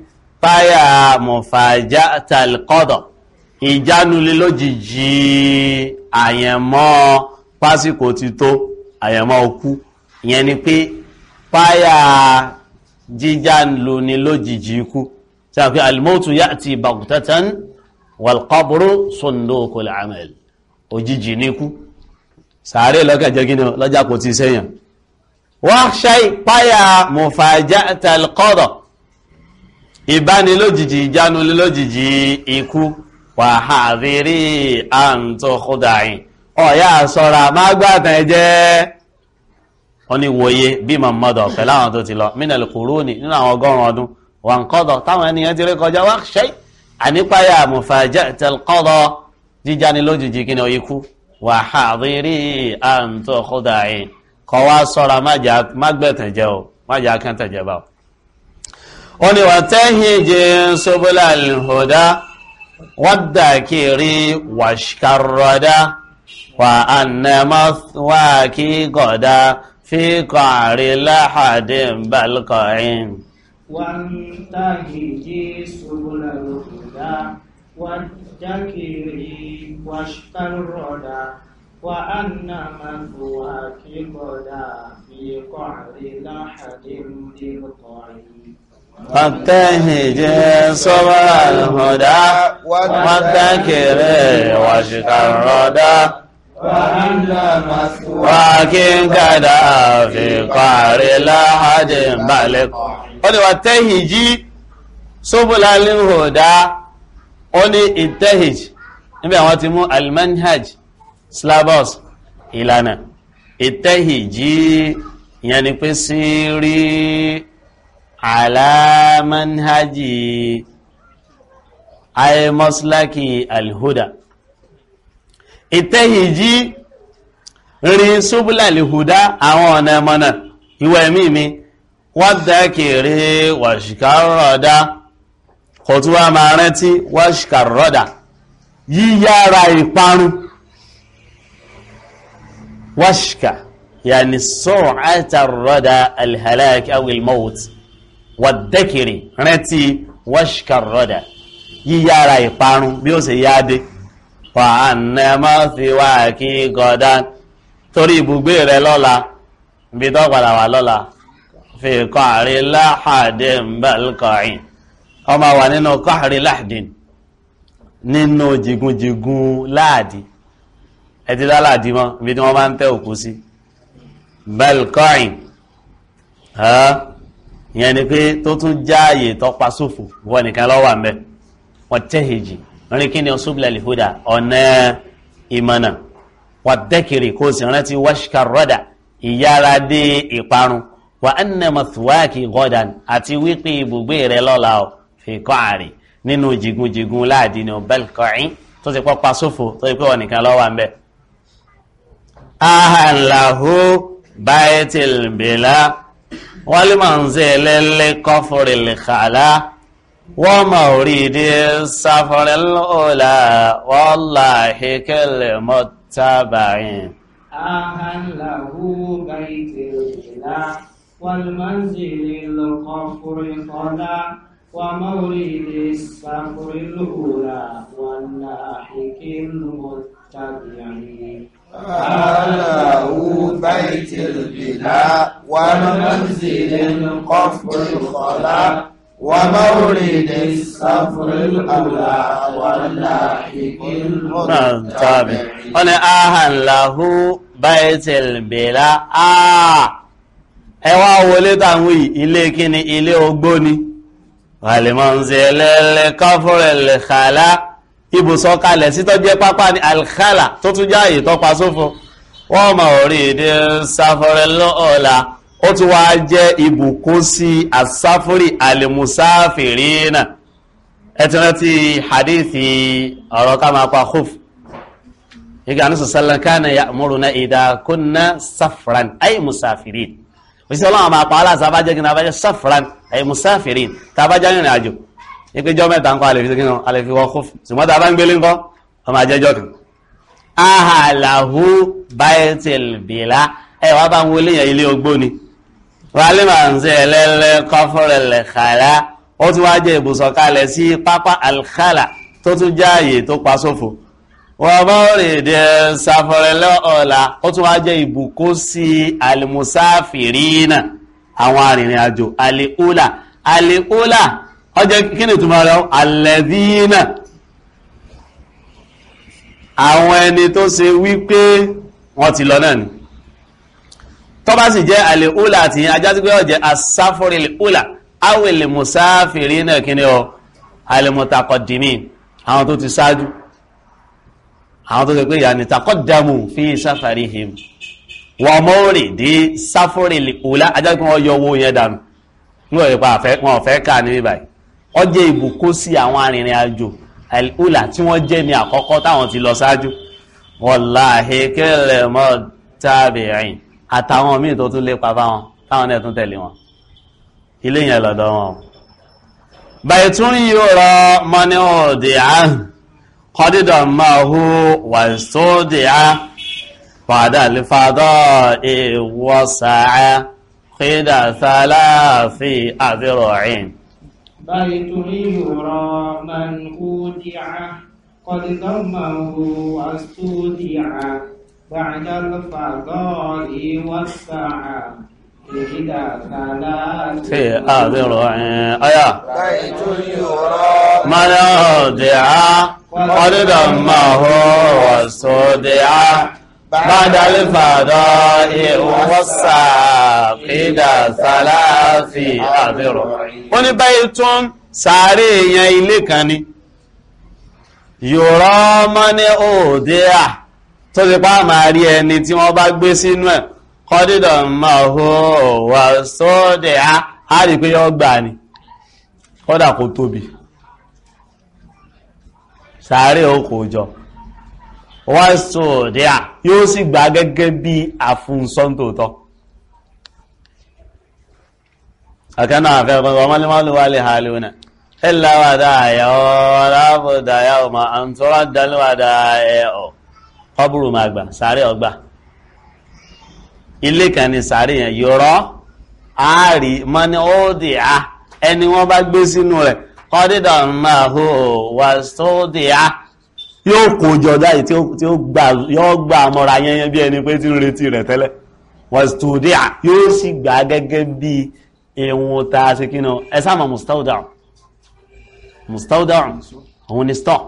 páyà mufajatal qada ìjánulé lójijì àyẹ̀mọ́ pásíkò ti tó àyẹ̀mọ́ okú ìyẹn ni pé páyà jíjánulé lójijì ikú tí a pé al-mautu ya'ti baghtatan wal qabru sunduqul amal òjijì ní ikú sàárè lọ́kẹ̀jẹ́ gínú lọ́jà kò ti sẹ́yàn wakhshay páyà mufajatal qada ìbánilójijì ìjánulélójijì ikú wà hàvírí àǹtò kúdàáyìn ọ̀yá sọ́ra má gbàtàn ẹjẹ́ wọ́n ni wòye bí mọ̀mọ́dọ̀ pẹ̀láwọn tó ti lọ mínàlì kùrúnì nínú àwọn ọgọ́rùn ọdún wà ń kọ́dọ̀ táwọn ènìyàn ti rí kọjá wá ṣe ànípáyà mufajatal qada jíjánilójijì kí ni ikú wà hàvírí àǹtò kúdàáyìn kọ wá sọ́ra má gbẹ̀tàn jẹ́ o má jà kẹ́ntàn jẹ́ báwọ̀ oni watahiji subul al-huda wadhakiri washkarrada wa anna mathwaki qada fi qa'ri lahadin balqa'in وانتهجي سبل الهدى والذكر واشكردا وأن مثواك قدا في قعر لحد بالقعين فاتهج صبر الهدى والذكر واشكردا وأن مثواك واكن كدا في قعر لحد بالغ oni watahiji subul al-huda oni ittahij níbi àwọn tí mú al-manhaj syllabus ìlànà ittahiji ìyẹn ni pé sírí ala manhaji ay maslaki al-huda ittahiji rí subul al-huda àwọn ọ̀nà mọ̀nà ìwẹ̀ mímí wadhakiri washkarrada kò tún wá máa rántí washkarrada yíyára ìparun washka yani sur'ata ar-rada al-halak aw al-maut wadhakiri rántí washkarrada yíyára ìparun bí ó ṣe yáde wa anna mathwaki gadan torí ibùgbé rẹ̀ lọ́la bí tó padà wà lọ́la fi qa'ri lahadin balqa'in ọmọ wà nínú qa'ri lahadin nínú jigunjigun láàdì ẹ̀tí láàdì mọ́ ibi tí wọ́n máa ń tẹ́ òkú sí balqa'in ìyẹn ni pé tó tún jáàyè tọpa sófò wọ́n nìkan lọ́wọ́ àmẹ́ wọ́n tẹ́hìjì rí kí ni subul al-huda ọ̀nà ìmọ̀nà wà dẹ́kìrì kó sì rántí washkarrada ìyára dé ìparun wa anna mathwaki ghadan àti wípé ibùgbé rẹ̀ lọ́la ọ̀ fi qa'ri nínú jigunjigun láàdí ní balqa'in tó ti pọ́pá sófò tó ti pé wọ́n nìkan lọ́wọ́ àmẹ́ ahallahu baitil bila wal manzilil kufril khala wa mawridi safaril ula wallahi kal muttaba'in أهله بيت الإله والمنزل القفر قلا ومورد السفر الأولى واللاحق المتبعين أهله بيت البلاء والمنزل القفر الخلا ومورد السفر الأولى واللاحق المتبعين أنا أهله بيت البلاء ẹwà wọlé tàwọn ilé kíni ilé ogbó ni wàlìmọ̀nsẹ̀lẹ̀ kọfúrẹ̀lẹ̀ kàlá ibùsọ̀ kalẹ̀ sí tó jẹ́ pápá ní alkhala tó tún jáyè tó pa sófò wọ́n ma orí ìdí sáfọ́rẹ̀ lọ́ọ̀lá ó tún wá jẹ́ ibùkún sí asáfúrì alimusafirina ẹ̀tí rántí hadithi ọ̀rọ̀ ká máa pa khuf ìgbà ní sọ̀sọ́lá kánà ya'muruna idha kunna safran ay musafirin òṣìṣẹ́ ọlọ́run àmà àpá aláàsá bá jẹ́ gínà bá jẹ́ safran ay musafirin ta bá jẹ́ rìnrìn àjò ìpéjọ́ mẹ́ta ń kọ́ alẹ́fi wọ́n khuf ṣùgbọ́n ta bá ń gbélé ń kọ́ ọmọ àjẹjọ́ kan ahalahu baitil bila ẹwà bá ń wọlé yẹn ilé ogbó ni wàlímà ń ṣe ẹlẹ́lẹ́ kọ́fọ́rẹ̀lẹ̀ kàlá ó tún wá jẹ́ ibùsọ̀kalẹ̀ sí pápá alkhala tó tún jáàyè tó pa sófo wọ́n bá rí dé sáfọ̀rẹ̀lẹ́ ọ̀la ó tún wá jẹ́ ibùkó sí alimusafirina àwọn arìnrìn àjò alìúlà ọjọ́ kí ni túnmọ̀ rẹ̀ alẹ́dínà àwọn ẹni tó ṣe wípé wọ́n ti lọ náà ni tó bá sì jẹ́ alìúlà tí ajá sí pé ọjẹ́ asáfọ̀rẹ̀lẹ́úlà awèlè musafirina kí ni ọ alìmùtakọ̀dìmí àwọn tó ti ṣáájú àwọn tó ṣe pé yàní takọ́dàmù fi sáfàríhìm wọ́n mọ́rì dé sáfọ́rì ìlà ajákùn wọ́n yọ owó yẹn dànù níwọ̀n ìpa wọn fẹ́ ká ní bíbáyìí wọ́n jẹ́ ìbùkún sí àwọn arìnrìn àjò ìlà tí wọ́n jẹ́ ní àkọ́kọ́ táwọn ti lọ ṣáájú wallahi kẹrẹ mọ́ tabi'in àtàwọn míì tó tún lépa bá wọn táwọn náà tún tẹ̀lé wọn ilé yẹn lọ́dọ̀ wọn báyìí tún yóò rọ mọ́ní òdì àhùn kọ́dídọ̀ máa hú wà sódì á padà lè fàdọ́ ìwọ̀sàá kídà sálàáfí àbírọ̀ìn báyìí tún yóò rọ mọ́ní òdì àhùn kọ́dídọ̀ máa hú wà sódì á padà lè fàdọ́ ìwọ̀sàá في أذرعين أيا بيت يرى من أودع قد دمه واستودع بعد الفضاء والساقد ثلاث أذرعين wọ́n ní baytun sàárè yẹn ilé kan ni yura man أودع tó ti pa máa rí ẹni tí wọ́n bá gbé sínú ẹ̀ kọ́dídọ̀ máa hó wà sódẹ̀ á rí pé yọ́ gbà ní kọ́dà kó tóbi sàárè ó kò jọ wà sódẹ̀ yóò sì gbà gẹ́gẹ́ bí àfúnsọ́ntòótọ́ àkánà àfẹ́fẹ́ ọmọlẹ́mọ́lúwà lè hàlúnà ẹ̀láwàdá àyàwó rábùdá yàwó ma à ń tọ́rọ dálúwàdá ẹ̀ọ̀ kọ́bùrù máa gbà sàárè ọgbà ilé kan ní sàárè yẹn yọ̀rọ̀ ààrí mọ́ni ó dì á ẹni wọ́n bá gbé sínú rẹ̀ kọ́dídọ̀ máa hó wà tó dì á yóò kó jọ dáyì tí yóò gbà mọ́ra yẹnyẹn bí ẹni pé tí ń retí rẹ̀ tẹ́lẹ̀ wà tó dì á yóò sì gbà gẹ́gẹ́ bí ẹ̀wọ̀n ta sí kí náà ẹ sáàmà mustauda òun ni stọ̀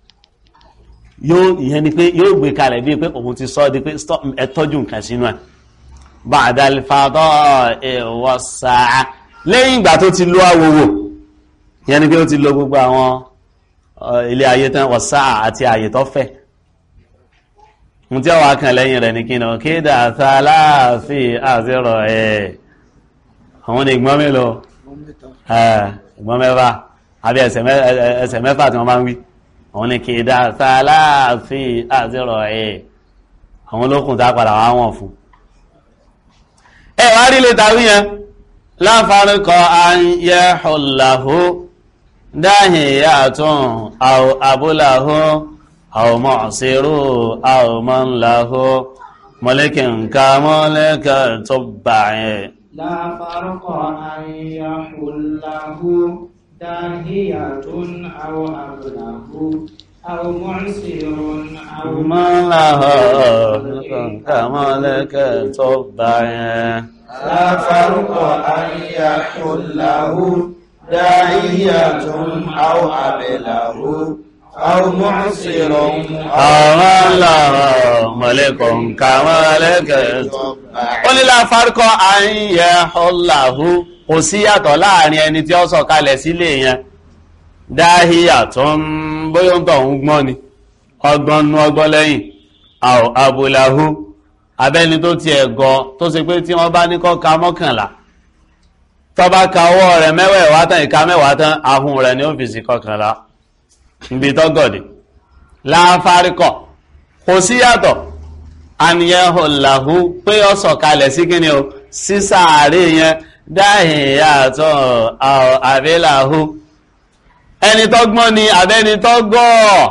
ìyẹn ni pé yóò gbé kalẹ̀ bí pé òun ti sọ́ di pé ẹ tọ́jú nǹkan sínú ẹ̀ ba'da al-fada'i was-sa'a lẹ́yìn ìgbà tó ti lọ àwòwò yẹn ni pé ó ti lọ gbogbo àwọn ilé ayé tán was-sa'a àti àyè tó fẹ́ mú tí ó wà kàn lẹ́yìn rẹ̀ ní kí náà kídà thalathi àzírọ̀ àwọn ìgbọ́n mélòó ìgbọ́n mẹ́fà àbí ẹsẹ̀ mẹ́fà tí wọ́n máa ń wí àwọn ní kídà thalathi àzírọ̀ àwọn olókùn tá padà wá wọ̀n fún ẹwà rí lè tàbí yẹn láfàríkọ ayẹ ọ̀làhó dáhìyàtún àwọn abúláhó àwọn mọ̀sírò àwọn mọ́láhó mọ́lẹ́kẹ̀ nǹka mọ́lẹ́kẹ̀ tó bàáyẹ láfàríkọ ayẹ ọ̀làhó dáhìyàtún àwọn abúláhó أو معسر أو ما لها كما لك تبع لا فرق أن يحله داعية أو أبله أو معسر أو ما لها ملك كما لك تبع قل لا فرق أن يحله kò sí yàtọ̀ láàrin ẹni tí ó sọ̀kalẹ̀ sílé yẹn dáhíyà tó ń bóyá ń tọ̀ ń gbọ́n ni ọgbọ́n nú ọgbọ́n lẹ́yìn àbúláhú abẹ́ni tó ti ẹ̀gọ́ tó ṣe pé tí wọ́n bá ní kọ́ ka mọ́kànlá tó bá ka ọwọ́ rẹ̀ mẹ́wẹ̀ẹ̀wá tán ìka mẹ́wàá tán ahun rẹ̀ ní ọ́fíìsì kọkànlá níbi tọ́gọ̀dì láfárikọ̀ kò sí yàtọ̀ àníyànhùláhú pé ó sọ̀kalẹ̀ sí kíni o sísàárè yẹn dáhíyà tó àbíláhú ẹni tó gbọ́n ni àbẹ́ni tó gọ́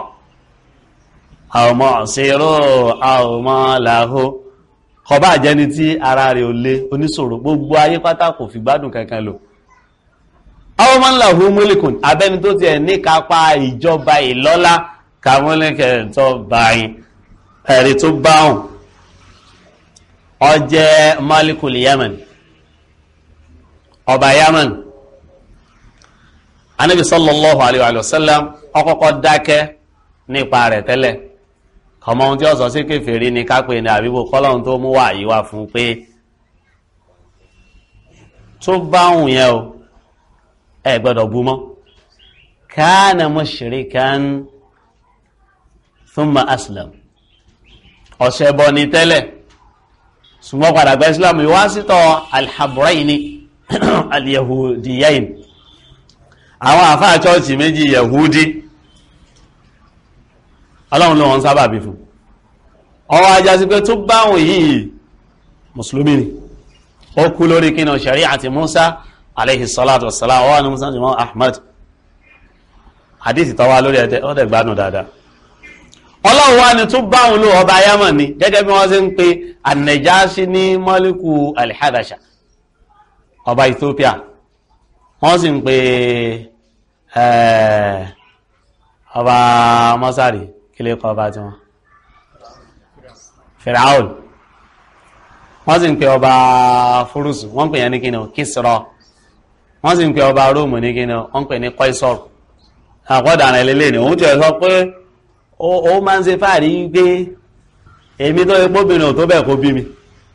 àwọmọ̀ ṣèrò àwọmọ̀ làhó kọba àjẹni tí ara rẹ̀ ò lé oníṣòro gbogbo ayé pátá kò fi gbádùn kankan lò aw man lahu mulkun abẹ́ni tó tiẹ̀ ní kápá ìjọba ìlọ́lá kàmúlẹ̀kẹ̀ tó báyìí ẹ̀rí tó báhùn ọjẹ́ malikul Yemen ọba Yemen Ànábì sallallahu alaihi wa sallam ọkọ̀kọ́ dákẹ́ nípa rẹ̀ tẹ́lẹ̀ ọmọ ohun tí ó sọ sí kèfèrí ní kápẹ́ ní àbíbò kọ́lọ́hun tó mú wà yíwá fún pé tó báhùn yẹn o ẹ gbọ́dọ̀ bú mọ́ kana mushrikan thumma aslam ọ̀sẹ̀ bọ̀ ní tẹ́lẹ̀ ṣùgbọ́n padà gba Islam ìwásítọ̀ alhabraini alyahudiyain àwọn àfáà chọ́ọ̀chì méjì yahudi ọlọ́run ló wọ́n sábà bí fún ọwọ́ ajá sí pé tó báwọn yìí mùsùlùmí ni ó kú lórí kínà shari'ati Musa alayhi salatu wassalam ọwọ́ ni Musa jùmọ́ Ahmad hadithi tọwà lórí ọdẹ gbádùn dáadáa ọlọ́run wá ní tó báwọn ló ọba Yaman ni gẹ́gẹ́ bí wọ́n ṣe ń pe An-Najashi ní mọ́líkù al-Habasha ọba Ethiopia wọ́n sì ń pe ọba Masari kílé kọ ọba tí wọ́n Firaun wọ́n sì ń pe ọba Fúrúsù wọ́n pè yẹn ní kíni Kisra wọ́n sì ń pe ọba Róòmù ní kíni wọ́n pè ní Qaisar àkọ́dà rẹ̀ lélẹ̀ ni òun tí ẹ̀ sọ pé ó máa ń ṣe fàárí gbé èmi tó ipóbìnrin ò tó bẹ̀ kó bí mi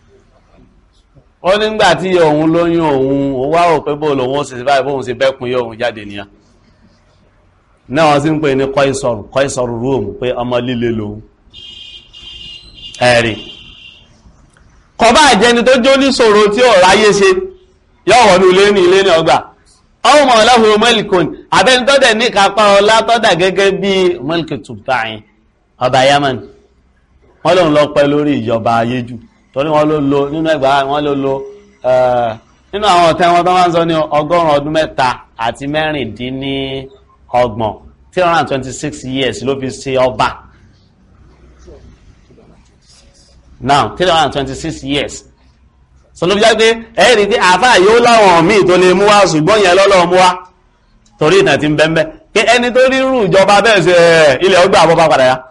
ó nígbà tí òun lóyún òun ó wá ò pé bó lòun ó sì báyìí bóun sì bẹ́kùn yóò òun jáde nìyà náà wọ́n sì ń pè ní Qaisar Róòmù pé ọmọ líle lòun ẹ̀rí kọba àjẹni tó jó ní ṣòro tí ó ráyé ṣe yọ́ wọ̀nú ilé ní ọgbà ọmọ ọlọ́hùn mẹ́lìkùn abẹ́ni tọ́dẹ̀ ní kápá ọlá tọ́dà gẹ́gẹ́ bí mẹ́lìkù tùbáyìn ọba Yaman wọ́n lòun lọ pẹ́ lórí ìjọba ayéjù torí wọ́n ló lo nínú ẹgbà wọ́n ló lo nínú àwọn ọ̀tẹ́ wọn tó máa ń sọ ní 100 ọdún mẹ́ta àti mẹ́rìndínlọ́gbọ̀n 326 years ló fi ṣe ọba now 326 years so ló fi já pé ẹ̀rí pé àfáà yóò láwọn míì tó lè mú wá ṣùgbọ́n yẹn lọ́lọ́ mú wá torí ìtàn ti ń bẹ́m̀bẹ́ pé ẹni tó rí rú ìjọba bẹ́ẹ̀ ṣe ilẹ̀ ọgbà àbọ́bá padà ya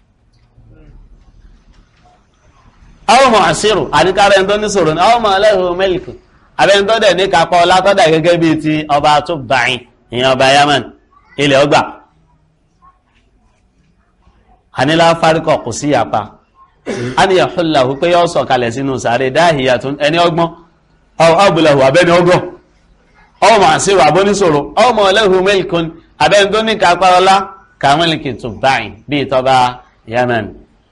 àwọn ọmọ àṣírò àníkàrẹ́ ẹni tó ní sọ̀rọ̀ ní àwọn ọmọ ẹlẹ́rù mẹ́lìkù abẹ́ni tó dẹ̀ ní kápọ̀ látọ́dà gẹ́gẹ́ bí ti ọba tó bàáyìn ìyẹn ọba Yaman ilẹ̀ ọgbà ànílá fárikọ̀ kò sí yàpa àníyàn hùlàhù pé yọ́ sọ kalẹ̀ sínú sàárè dáhìyà tún ẹni ọgbọ́n ọgbùlẹ̀hù abẹ́ni ọgọ́ ọmọ àṣírò abóníṣòro ọmọ ẹlẹ́rù mẹ́lìkù abẹ́ni tó ní kápọ̀ ọlá kàmílìkì tó bàáyìn bí ìtọ́ba Yaman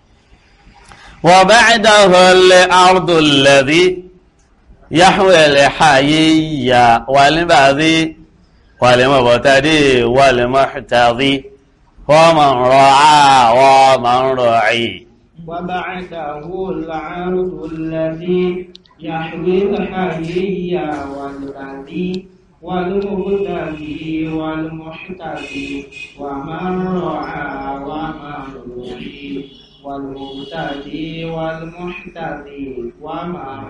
وبعده الأرض الذي يحوي الحيي والبذي والمبتدي والمحتضي ومن رعى ومن رعي وبعده العرض الذي يحوي الحيي والبذي والمبتدي والمحتضي ومن رعى ومن رعي والمبتدي والمحتدي ومن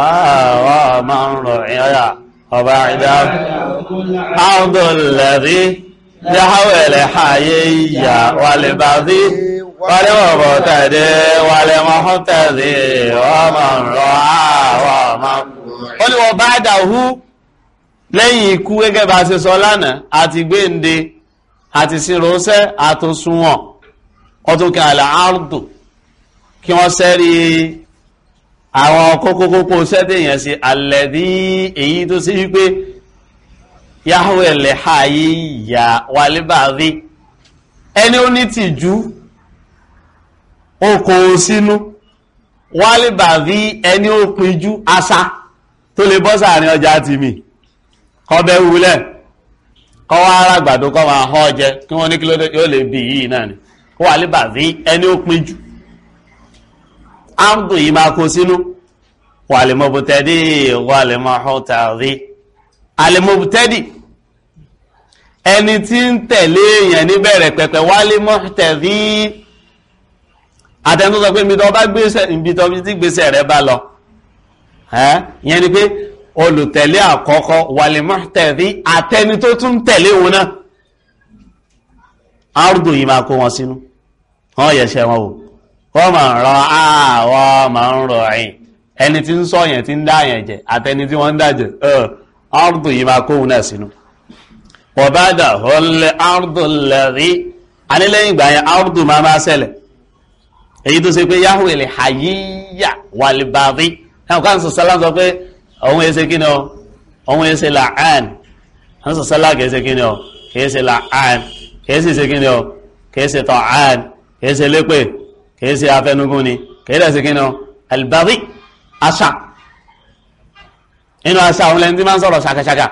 رعي وبعد الأرض الذي يحوي الحيي والبذي والمبتدي والمحتدي ومن رعى ومن رعي وبعده lẹ́yìn ikú gẹ́gẹ́ bá ṣe sọ lánàá àti gbéǹde àti sínrọ́sẹ́ àtòsùnwọ̀n ọdún kí àlà àrùdù kí wọ́n sẹ́rí àwọn kókókókó sẹ́dẹ̀ yẹn sí alẹ́dí èyí tó sí wípé yahweh lẹ́ha yìí yà wàlébàrí ẹni ó ní tìjú okò sínú wàlébàrí ẹni ó pinjú asá tó lè bọ́ sáàrin ọjà ti mi kọbẹ̀ wulẹ̀ kọwọ́ ara gbàdó kọ́ máa họ́ jẹ kí wọ́n ní kí yóò lè bí yìí náà ni wà lè bà rí ẹni ó pín jù áàmùdù yìí máa kó sínú wà lè mọ̀bùtẹ́dì wà lè mọ̀ ọ̀tà rí alẹ́mọ̀bùtẹ́dì ẹni tí ń tẹ̀lé èèyàn ní bẹ̀rẹ̀ pẹ̀pẹ̀ wà lè mọ̀ ọ̀tà rí àtẹnudọ́ pé ibi tó bá gbèsè rẹ̀ bá lọ ìyẹn ni pé olùtẹ̀lé àkọ́kọ́ wal-muhtadi àtẹni tó tún tẹ̀lé wọn náà ardu yìí máa kó wọn sínú wọ́n yẹ̀ṣẹ̀ wọn o wọ́n máa ń rọ àwọ̀ máa ń rọ ẹ̀yìn ẹni tí ń sọ yẹn tí ń dá yẹn jẹ àtẹni tí wọ́n ń dájẹ ardu yìí máa kó wọn náà sínú ọ̀bádà ọ̀lẹ́ ardu lẹ́rí anílẹ́yìn ìgbà yẹn ardu máa ṣẹlẹ̀ èyí tó ṣe pé yahweh lè hayíyà wàlìbàrí ẹ̀wọ̀n kan sọ̀sọ́lá sọ pé òun ẹsẹ̀ kí ni ọ òun ẹsẹ̀ la'an wọ́n sọ̀sọ́lá kẹsẹ̀ kí ni ọ kẹsẹ̀ la'an kẹsẹ̀ ṣe kí ni ọ kẹsẹ̀ ta'an kẹsẹ̀ lépè kẹsẹ̀ afẹnugún ni kẹsẹ̀ ṣe kí ni ọ albari aṣa inú aṣa òun lẹ́ni tí máa ń sọ̀rọ̀ ṣakaṣaka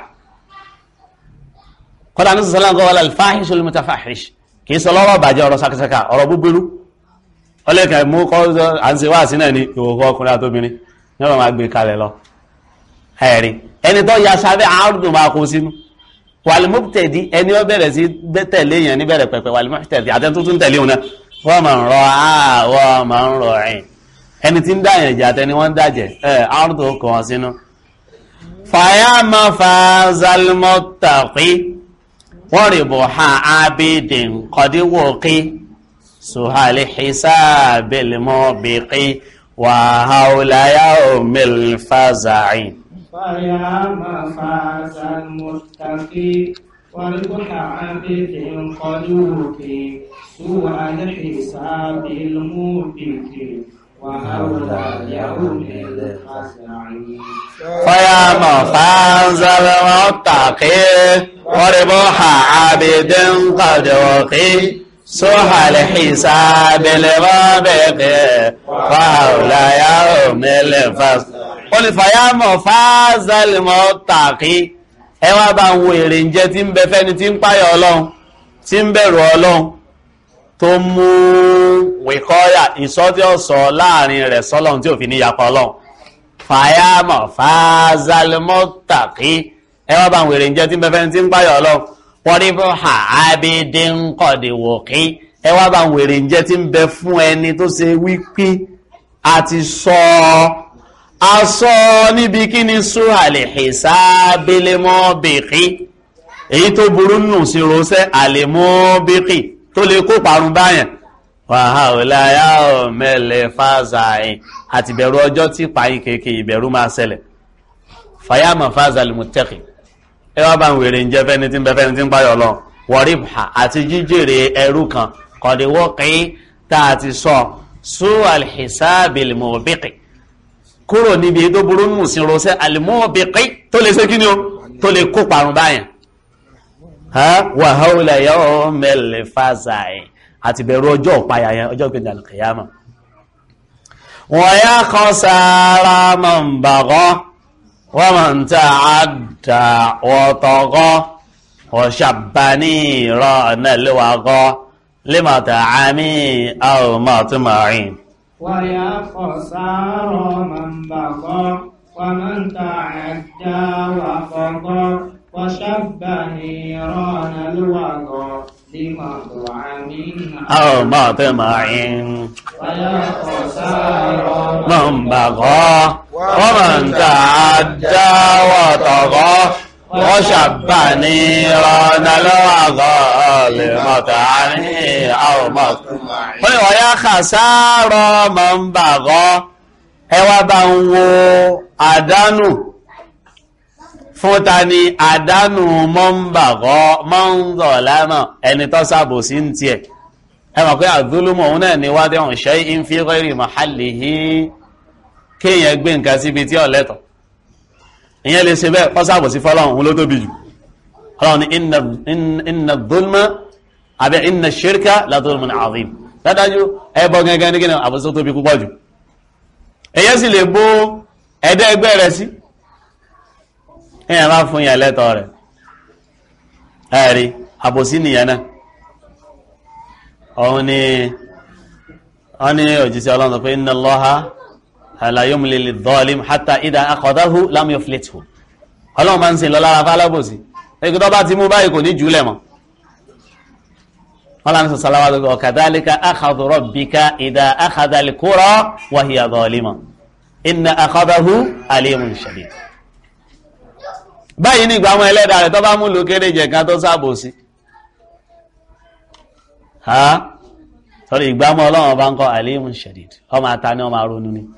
kọ́lá ní sọ̀sọ́lá kọ́ wọlé alfahish olùmutafahish kì í sọ lọ́rọ̀ bàjẹ́ ọ̀rọ̀ ṣakaṣaka ọ̀rọ̀ búburú ọlẹ́kẹ̀ mú kọ́ àǹsíwá sí náà ní ìwòkọ́ ọkùnrin àtóbìnrin ní ọ̀rọ̀ máa gbé kalẹ̀ lọ ẹ̀rí ẹni tó ya sábẹ́ àárùdùn máa kó sínú wàlìmọ́tẹ̀dí ẹni ó bẹ̀rẹ̀ sí tẹ̀lé èèyàn níbẹ̀rẹ̀ pẹ̀pẹ̀ wàlìmọ́tẹ̀dí àtẹ́tútún tẹ̀lé òun náà wọ́n máa ń rọ wọ́n máa ń rọ ẹ̀yìn ẹni tí ń dá yẹn jẹ́ àtẹni wọ́n ń dàjẹ́ àárùdùn kò wọ́n sínú. fàyàmà fàzàlmọ́tàkì wọ́n rí bò ha ábídìn kọ́díwòkì sùhàlì hisabilmọ́bìkì وهؤلاء يوم الفزع فيا مفاز المتقي وربح عبد قلوب سوء الحساب الموبق وهؤلاء يوم الفزع فيا مفاز المتقي وربح عبد قلوب سوح الحساب الموبق وهؤلاء يوم الفزع قل فيا مفاز المتقي ẹ wá bá wo èrè ń jẹ tí ń bẹ fẹ́ni tí ń páyà Ọlọ́run tí ń bẹ̀rù Ọlọ́run tó mú wìkọ́yà ìsọ́ tí ó sọ láàrin rẹ̀ sọ́lọ́run tí ò fi ní yapa Ọlọ́run fàyà mafaz al-muttaqi ẹ wá bá wo èrè ń jẹ tí ń bẹ fẹ́ni tí ń páyà Ọlọ́run wọ́n rí fún àbídín kọ̀dìwòkí ẹ wá bá wèrè ń jẹ́ tí ń bẹ fún ẹni tó ṣe wípé àti sọ níbi kí ni sóhàlẹ̀ ìsábélémọ́bìkì èyí tó burú nù sí rosẹ́ àlèmọ́bìkì tó lè kó parun báyẹn wàhálàyà mẹ́lẹ̀ fàzàyìn àti ìbẹ̀rù ọjọ́ tí pààyìn kéèké ìbẹ̀rù máa ṣẹlẹ̀ fàyàmà fàzàlì mùtẹ́kì ẹ wá bá ń wèrè ń jẹ́ fẹ́ni tí ń bẹ fẹ́ni tí ń páyọ̀ lọ wọ̀ríbà àti jíjèrè ẹrú kan kọ̀díwọ́kì tá a ti sọ sóhàlẹ̀ ìsábélémọ́bìkì kúrò níbi tó burú nù sí rosẹ́ alìmọ́bìkì tó lè ṣe kí ni o tó lè kó parun báyẹn wa hawla yawmil faza'i àti bẹ̀rù ọjọ́ ìpayà yẹn ọjọ́ ìgbẹ̀dẹ̀ alìkìyàmà wa ya khasara man bagha wa man ta'adda wa tagha wa shabbani rana liwagha lima ta'ami aw matma'in ويا خسار من بغى ومن تعدى وطغى وشب نيران الوغى لمطعم أو مطمع ويا خسار من بغى ومن تعدى وطغى وشب نيران الوغى لمطعم أو مطمع ويا خسار من بغى ẹ wá bá ń wo àdánù fún ta ni àdánù mọ́ǹbàgọ́ mọ́ǹdọ̀lámọ̀ ẹni tó sàbò sí ń tiẹ̀ ẹ mọ̀ pé àdúlùmọ̀ òun náà ni wádẹ́ ọ̀n ṣe ń fi ghairi mahallihi kéèyàn gbé nǹkan síbi tí ọ̀lẹ́tọ̀ ìyẹn lè ṣe bẹ́ẹ̀ kọ́ sàbò sí fọ́lọ́run òun ló tóbi jù ọlọ́run ni inna dhulma àbí inna shirka la dhulmun azim dádájú ẹbọ gẹ́gẹ́ ní kí ni àbòsí tó tóbi púpọ̀ jù èyẹ́ sì lè bó ẹ̀dẹ́ ẹgbẹ́ rẹ̀ sí èyàn bá fún yẹn lẹ́tọ̀ rẹ̀ ẹ̀rí àbòsí nìyẹn náà òun ni wọ́n ní òjíṣẹ́ Ọlọ́run pé inna Allaha la yumli lidh-dhalim hatta idha akhadhahu lam yuflithu Ọlọ́run máa ń ṣe lọ́lára fálábòsí ẹgbẹ́ tó bá ti mú báyìí kò ní jùlẹ̀ mọ́ wọ́n láti sọ̀sọ́láwà tó gbọ́ kadhalika akhadhu rabbika idha akhadha al-qura wa hiya zalima inna akhadahu alimun shadid báyìí ní ìgbàmọ́ ẹlẹ́dà rẹ̀ tó bá mú lò kéde jẹ̀ kan tó sábòsí sọ́rọ̀ ìgbàmọ́ ọlọ́run bá ń kọ́ alimun shadid ọmọ ata ní ọmọ arónú ni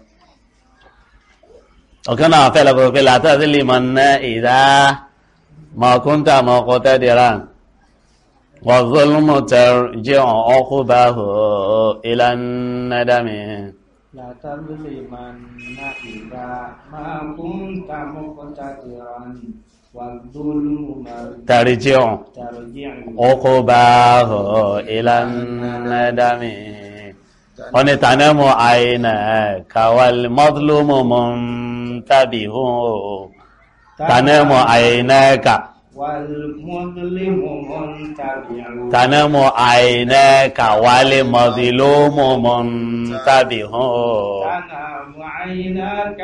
ọ̀kan náà fẹ́ lọ́kọ̀ pé látàrí lè mọ̀ ná ìdá mọ̀kúntà mọ̀kọ́tẹ́dìrán wọ̀zọ́lùmọ̀ tẹ̀rẹ̀ ọkùbáhù ìlànà dámi látàrí lè mọ̀ ná ìdá mọ̀kúntà mọ̀kọ́tẹ́dìrán ترجع عقباه إلى الندم ونتنم عينك والمظلوم منتبه تنم عينك والمظلم منتبه تنم عينك والمظلوم منتبه تنم عينك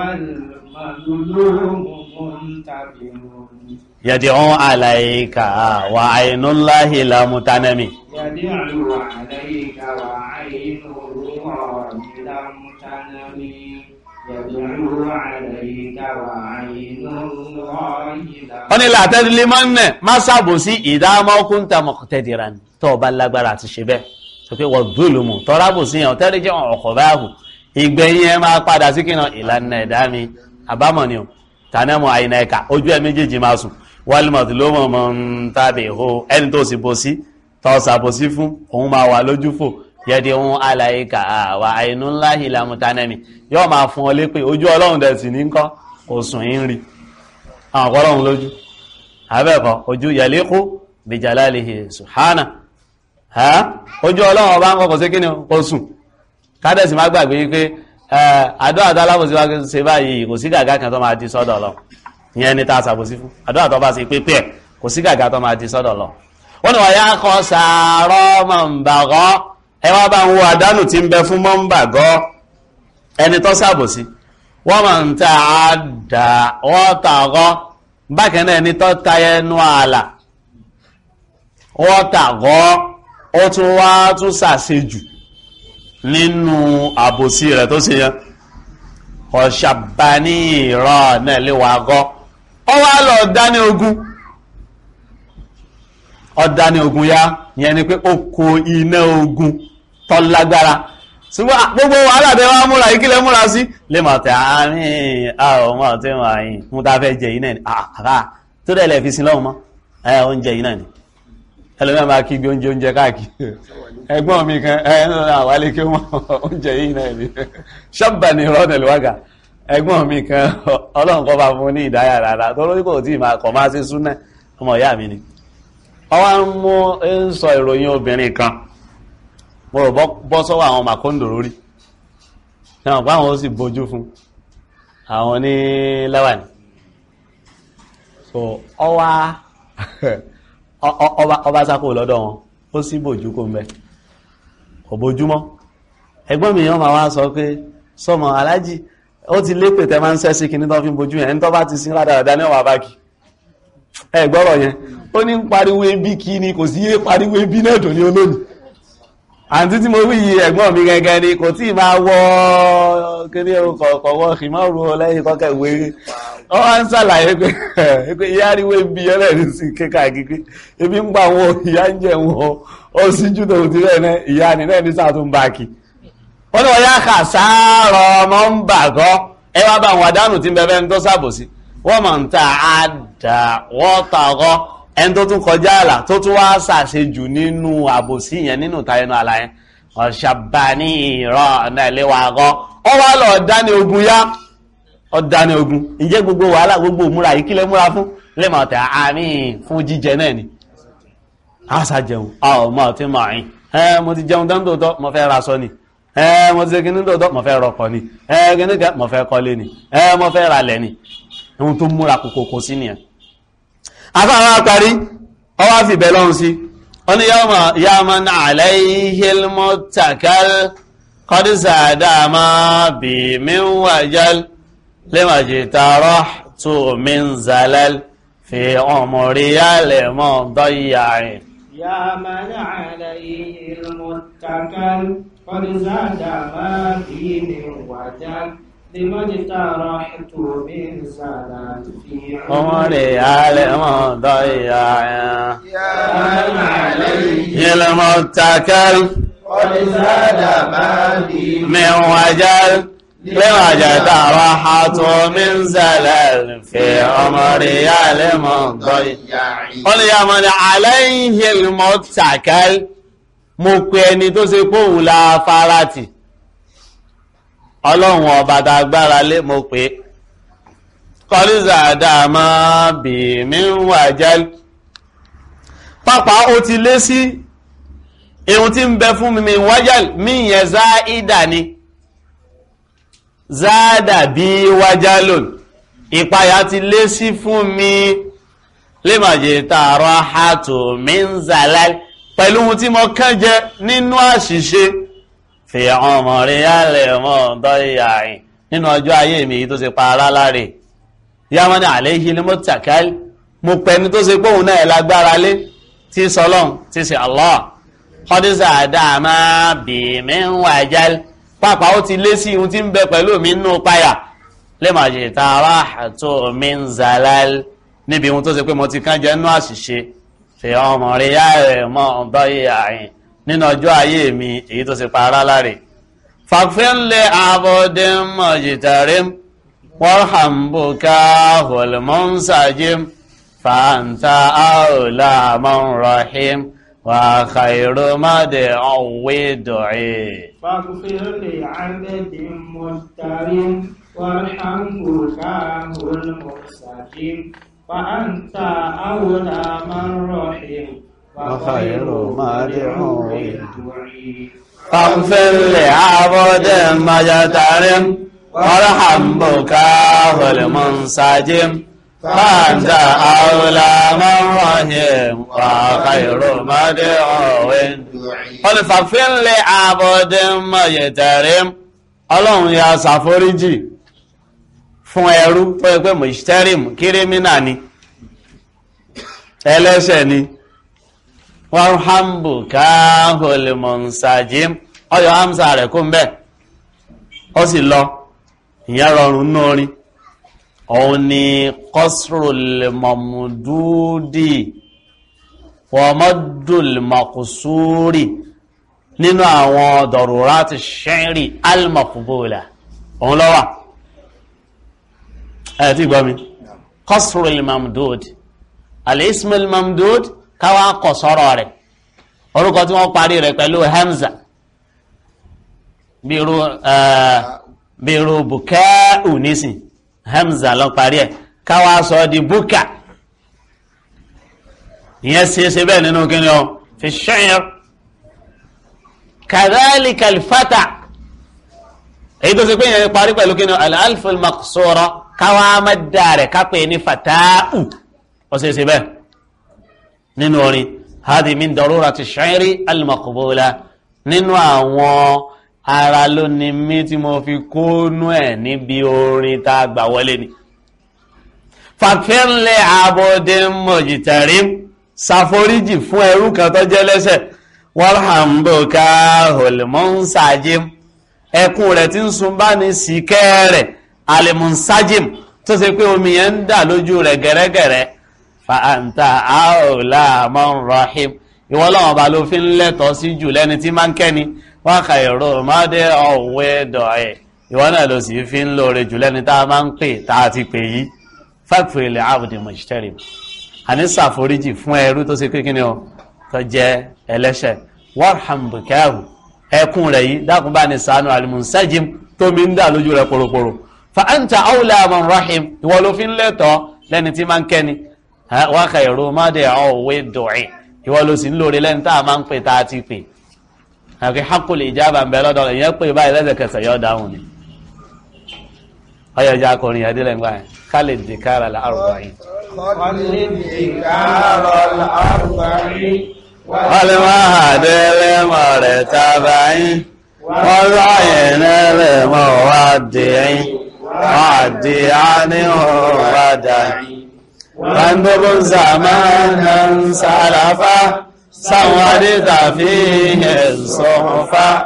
والمظلوم منتبه يدعو عليك وعين الله لم تنم يدعو عليك وعين الله لم تنم يدعو عليك وعين الله wọ́n ní látẹ́dílé mọ́nẹ̀ má sàbò sí ìdámọ́kúntà mọ̀kọ̀tẹ́dìran tó bá lágbára àti ṣe bẹ́ẹ̀ tó pé wọ́n gbólùmù tọ́rábò sí yàn tẹ́rí jẹ́ ọ̀kọ̀ báhù ìgbẹ̀yìn ẹ máa padà sí kìnnà ìlànà ẹ̀dámi àbámọ̀ ni ó tànẹ́mọ̀ àìnà ẹ̀ka ojú ẹ méjèèjì máa sùn wálìmọ̀tí ló mọ̀ mọ̀ ń tàbí ihò ẹni tó sì bò sí tọ́ sàbò sí fún òun máa wà lójú fò yẹ́dí ohun aláìka àwà àìnú ńlá ìlàmù tánẹ́mì yóò máa fún ọ lépè ojú ọlọ́run dẹ̀ sì ní kọ́ kò sùn yín rí àwọn ọ̀pọ̀lọ́run lójú àbẹ́ẹ̀kọ́ ojú yẹ̀lẹ́kú bìjàlálihi subhana ojú ọlọ́run ọba ń kọ́kọ́ sí kíni kò sùn kádẹ̀sì má gbàgbé wípé àdó àtàlábòsí wá ṣe báyìí kò sí gàgá kan tó máa di sọ́dọ̀ lọ ìyẹn ni tá a ṣàbòsí fún àdó àtọ́ bá ṣe pépé ẹ̀ kò sí gàgá tó máa di sọ́dọ̀ lọ wọ́n ni wọ́n yá kọ́ sàárọ̀ mọ̀ǹbàgọ́ ẹ wá bá ń wo àdánù tí ń bẹ fún mọ̀ǹbàgọ́ ẹni tó ṣàbòsí wọ́n máa ń ta àdá wọ́n tàgọ́ bákan náà ẹni tó ta ẹnu ààlà wọ́n tàgọ́ ó tún wá tún ṣàṣejù nínú àbòsí rẹ̀ tó ṣe yẹn ọ̀ṣàbání ìrọ̀ náà lè wà gọ́ ọ wá lọ ọ̀dání ogun yá yẹn ni pé ó kó iná ogun tó lágbára ṣùgbọ́n gbogbo wàhálà bẹ wá múra ìkílẹ̀ múra sí lè mọ̀ tẹ́ àárín àwọn ọmọ tí wọ́n àyìn mú ta fẹ́ jẹ iná ni àrà tó dẹ̀ lẹ̀ fi sí lọ́wọ́ mọ́ oúnjẹ iná ni ẹlòmíràn máa kí gbé oúnjẹ káàkiri ẹgbọ́n mi kan àwálé kí wọ́n oúnjẹ yìí náà ni ṣọ́bà ní rọ́nà lọ́gà ẹgbọ́n mi kan ọlọ́run kọ́ bá fún ní ìdáyà rárá tó lórí kò tí ì máa kọ̀ máa ṣe súnà ọmọ ìyá mi ni ọwọ́ ń mú ń sọ ìròyìn obìnrin kan mo rò bọ́ sọ́wọ́ àwọn màkóńdò lórí ẹ̀wọ̀n pé àwọn ó sì bójú fún àwọn ní lẹ́wàní so ọba sákò lọ́dọ̀ wọn ó sì bójú kó mẹ́ kò bójúmọ́ ẹgbọ́n mi yàn máa wá sọ pé sọmọ alájì ó ti lépè tẹ máa ń sẹ́ sí kìíní tó fi ń bójú yẹn ní tó bá ti sin rádaràdá ní ọwà báàkì ẹgbọ́rọ̀ yẹn ó ní ń pariwo ebí kí ni kò sí yé pariwo ebí náà dùn ní olónìí àǹtí tí mo wí yìí ẹ̀gbọ́n mi gẹ́gẹ́ ni kò tí ì máa wọ kíní ọkọ̀ wọ ìmọ̀rù lẹ́yìn kọ́kẹ́ wéré wọ́n wá ń ṣàlàyé pé ìyá ríwé bí ẹlẹ́rìí sí kíkà kíkí ebi ń pa àwọn ìyá ń jẹ wọn ó sì jù tó ti rẹ̀ náà ìyá ni náà ní sàtún báàkì wọ́n ní wọ́n yá kà sáárọ̀ ọmọ ń bàgọ́ ẹ wá bá àwọn àdánù tí ń bẹ̀bẹ̀ ń tó sàbòsí wọ́n mọ̀ ń ta àdà wọ́n tàgọ́ ẹni tó tún kọjá àlà tó tún wá ṣàṣejù nínú àbòsí yẹn nínú tayẹnu àlà yẹn ọ̀ṣàbà ní ìrọ̀ ọ̀nà ìléwà gọ́ ọ wá lọ dání ogun yá ọ̀dání ogun ìjẹ́ gbogbo wàhálà gbogbo múra yìí kílẹ̀ múra fún lẹ́mọ̀ tẹ̀ àmì fún jíjẹ náà ni àṣà jẹun ọmọ tí mọ̀ àyìn mo ti jẹun dán tòótọ́ mo fẹ́ ra sọ ni mo ti ṣe kíní tòótọ́ mo fẹ́ rọkọ̀ ni kíní kẹ́ mo fẹ́ kọ́lé ni mo fẹ́ ra lẹ̀ ni ohun tó múra kòkòkò sí nìyẹn afáwọn akari ọwá fi bẹ̀ lọ́hun sí wọ́n ni yawman alayhil muttakal qad sadama bi min wajal lima jitarahtu min zalal fi umriyal mudayyin yawman alayhil muttakal qad sadama bi min wajal لما اجترحت من زلال في عمري على ضياع يا من عليه المتكل قد زاد مالي من وجل لوجد راحة من زلال في عمري على ضياع قل يا من عليه المتكل mo pe ẹni tó ṣe póhùn la farati ọlọ́run ọba dágbára lé mo pé kọlíza dáàmà bí mi ń wà jẹ́ pápá ó ti lé sí ihun tí ń bẹ fún mi wájẹ́ mí yẹn záìdà ni záàdà bí wájálòn ìpayà ti lé sí fún mi lè máa jẹ tààrọ àtò mi ń zàlá pẹ̀lú ohun tí mo kàn jẹ nínú àṣìṣe fi ọmọ rí alẹ́ mọ́ dọ́yàáyìn nínú ọjọ́ ayé mi tó ṣe pa ara láre yàmọ́ ní àléhì ní mọ́tàkàl mo pẹ̀ni tó ṣe pòun náà lágbára lé tí sọlọ́n tí ṣe Allah kọ́dísà dáàmà bí mi ń wà jẹ́ pàpà ó ti lé sí ohun tí ń bẹ pẹ̀lú mi nínú páyà lè máa jẹ tààrà àtò mi ń zàlál níbi ohun tó ṣe pé mo ti kàn jẹ nínú àṣìṣe fi ọmọ rí alẹ́ mọ́ dọ́yàáyìn nínú ọjọ́ ayé mi èyí tó sì para láre fàfínlẹ̀ àbọ̀dín mọ̀jìtàrín wọ́nhàmbùká hulmọ́nsájín fàǹtà àùlà mọ́rọ̀hìm wà kàìrò mọ́dẹ̀ ọ̀wé dọ̀ẹ́ فاغفر لعبد مضطر وارحمه المرسجين فأنت أولى من رحم وخير مدعو الدعي فاغفر لعبد مجترم وارحم بكاه المنسجم فأنت أولى من رحم وخير مدعو قل فاغفر لعبد مجترم ọlọ́run ya ṣàforíjì fún ẹrú tó yẹ pé mọ̀ṣítẹ́rìm kírímínà ni ẹlẹ́ṣẹ̀ ni warhambu káhùlì mọ̀nsàjìm ọyọ̀ hamza rẹ̀ kó ń bẹ́ ó sì lọ ìyẹn rọrùn nórin òun ni kọ́sùrùlì mọ̀mùdúdì wọ́mọ́dùlì mọ̀kùsúrì nínú àwọn dọ̀rùrátì ṣẹ́rì almakubula òun lọ́wà ẹ̀ tí gbọ́mi kọ́sùrùlì mamdud al-ismul mamdud káwà kọ̀ sọ́rọ̀ rẹ̀ orúkọ tí wọ́n parí rẹ̀ pẹ̀lú hamza bírú buka'u nísìn hamza lọ parí ẹ̀ káwà sọ di buka ìyẹn ṣe bẹ́ẹ̀ nínú kíni ọ fi ṣẹ́yìn kadhalika al-fata èyí tó ṣe pé ìyẹn parí pẹ̀lú kíni al-alful maqsura káwà mẹ́dà rẹ̀ kápẹ́ ní fata'u ó ṣe bẹ́ẹ̀ nínú orin hadi min darurati ash-shi'ri al-maqbula nínú àwọn ara ló ní mí tí mo fi kónú ẹ̀ níbi orin tá gbà wọlé ni fàfẹ́lẹ̀ abodin mojitarim ṣàforíjì fún ẹrú kan tó jẹ́ lẹ́ṣẹ̀ warhambuka hulmunsajim ẹkún rẹ̀ tí ń sun bá ní síkẹ́ rẹ̀ alimunsajim tó ṣe pé omi yẹn ń dà lójú rẹ̀ gẹ̀rẹ́gẹ̀rẹ́ fa'anta àòlà man rahim ìwọ lọ́wọ́ bá ló fi ń lẹ́tọ̀ sí jù lẹ́ni tí máa ń kẹ́ni wọ́n ka ìrò mọ́dé ọ̀wẹ́ dọ̀ẹ́ ìwọ náà ló sì fi ń lóore jù lẹ́ni tá a máa ń pè tá a ti pè yí fàkfìlẹ̀ abdi mujtarim àní ṣàforíjì fún ẹrú tó ṣe kékeré o tó jẹ́ ẹlẹ́ṣẹ̀ warham bukahu ẹkún rẹ̀ yìí dákun bá ní ṣàánú alimunsajim tó mi ń dà lójú rẹ̀ poroporo fa'anta àòlà man rahim ìwọ ló fi ń lẹ́tọ̀ lẹ́ni tí máa ń kẹ́ni wọ́n ka ìrò mọ́dé ọ̀wẹ́ dọ̀ẹ́ ìwọ ló sì ń lórí lẹ́ni tá a máa ń pè tá a ti pè àkí hakul ìjábà ń bẹ lọ́dọ̀ rẹ̀ ìyẹn pè báyìí lẹ́sẹ̀kẹsẹ̀ yọ dáhùn ni ọyọ̀já akọrin yẹn dílẹ̀ ńgbà yẹn khalid dikara al-arba'in wọ́n lè máa hàdé lẹ́mọ̀ rẹ̀ tàbáyín wọ́n ráyẹ̀ lẹ́mọ̀ wá dìín wá dìín ní ọ̀rọ̀ dáyín واندب زمانا سلفا سودت فيه الصحفا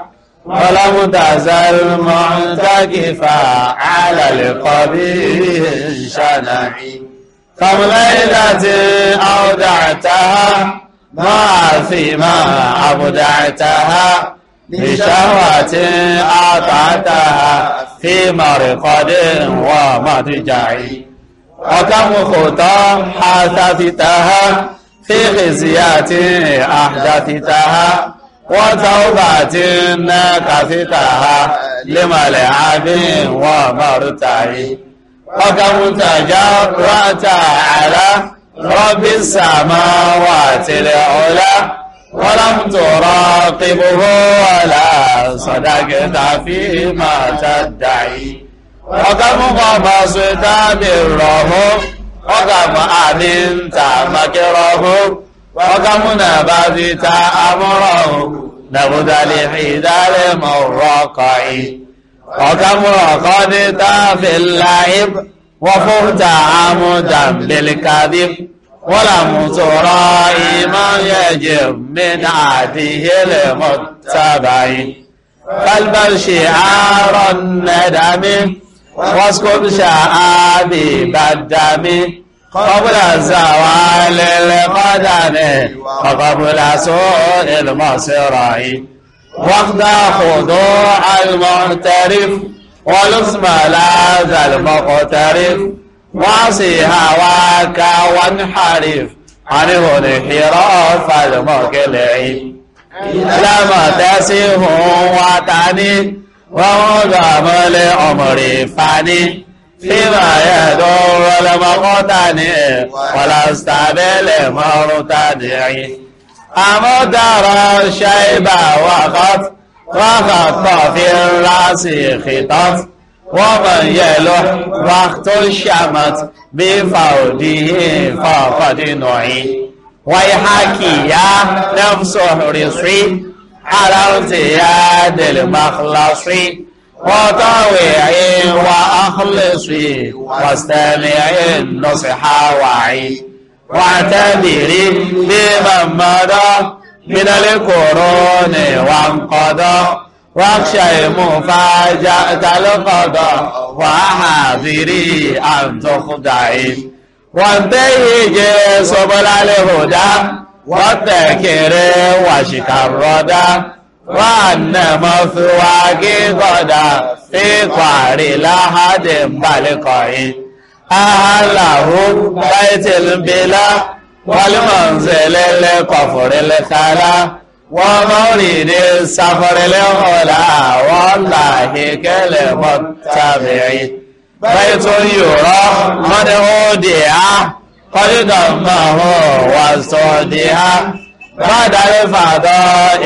ولم تزل معتكفا على القبيح شنعي كم ليلة أودعتها ما فيما أبدعتها بشهوة أعطعتها في مرقد ومضجع وكم خطى حثثتها في خزيات أحدثتها وتوبة نكثتها لملعب ومرتع وكم تجرأت على رب السماوات العلى ولم تراقبه ولا صدقت فيما تدعي وكم قبضت بره وكم أمنت مكره وكم نبذت أمره نبذ لحيد المرقع وكم رقدت في اللعب وفهت عمدا بالكذب ولم ترى ما يجب من عهده المتبع قلب شعار الندم واسكب شعابي بالدم قبل زوال القدم وقبل سوء المصرع وقت خضوع المعترف ولزم ملاذ المقترف وعصي هواك وانحرف عنه انحراف المقلع لما تسيه وتعني ومدام لعمر فاني فيما يدور المقتني ولست بالمرتدع أمدر الشيب وخط في الرأس خطف ومن يلح وقت الشمت بفوده فقد نعي ويحكي يا نفس رصي على ارتياد المخلصي وطوعي وأخلصي واستمعي النصح وعي واعتبري بمن مضى من القرون وانقضى واخشي مفاجأة القضاء وحاذري أن تخدعي وانتهجي سبل الهدى واتكري وشك الردى وأن مثواك غدا في قعر لحد بلقائي أهله بيت البلا والمنزل الكفر الخلا ومولد السفر الغلا والله كالمتبعي بيت يرى من أودع قد ضمه واستودع بعد الفضاء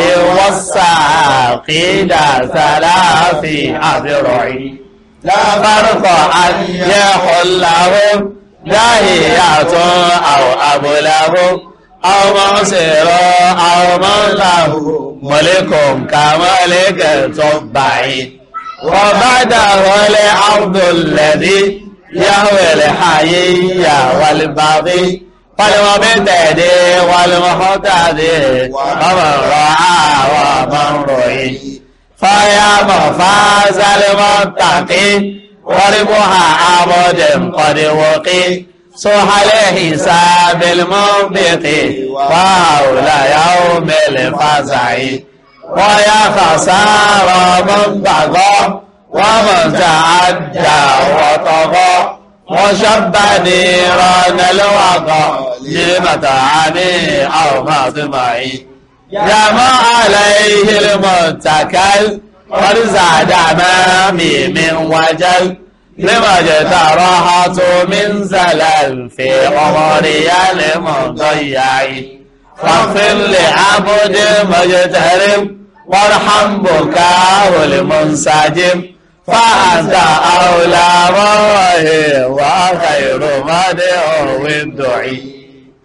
والساقيد ثلاث أذرعي لا فرق أن يحله داهية أو أبله أو معسر أو من له ملك كملك تبعي وبعده العبد الذي يهوي الحي والبغي والمبتدي والمحتدي ومن رعى ومن رعي فيا مفاز المتقي وربها عبد قد وقي صح الحساب المنبق وحول يوم الفزع ويا خسار من بغى ومن تعدى وطغى وشب نيران الوقى لمطعمي أو مطمعي جمع عليه المتكل قد زاد أمامي من وجل لما جترحت من زلل في عمري المضيع فاغفر لعبد مجترب وارحم بكاه المنسجم فأنت أولى الله وخير مدعو الدعي.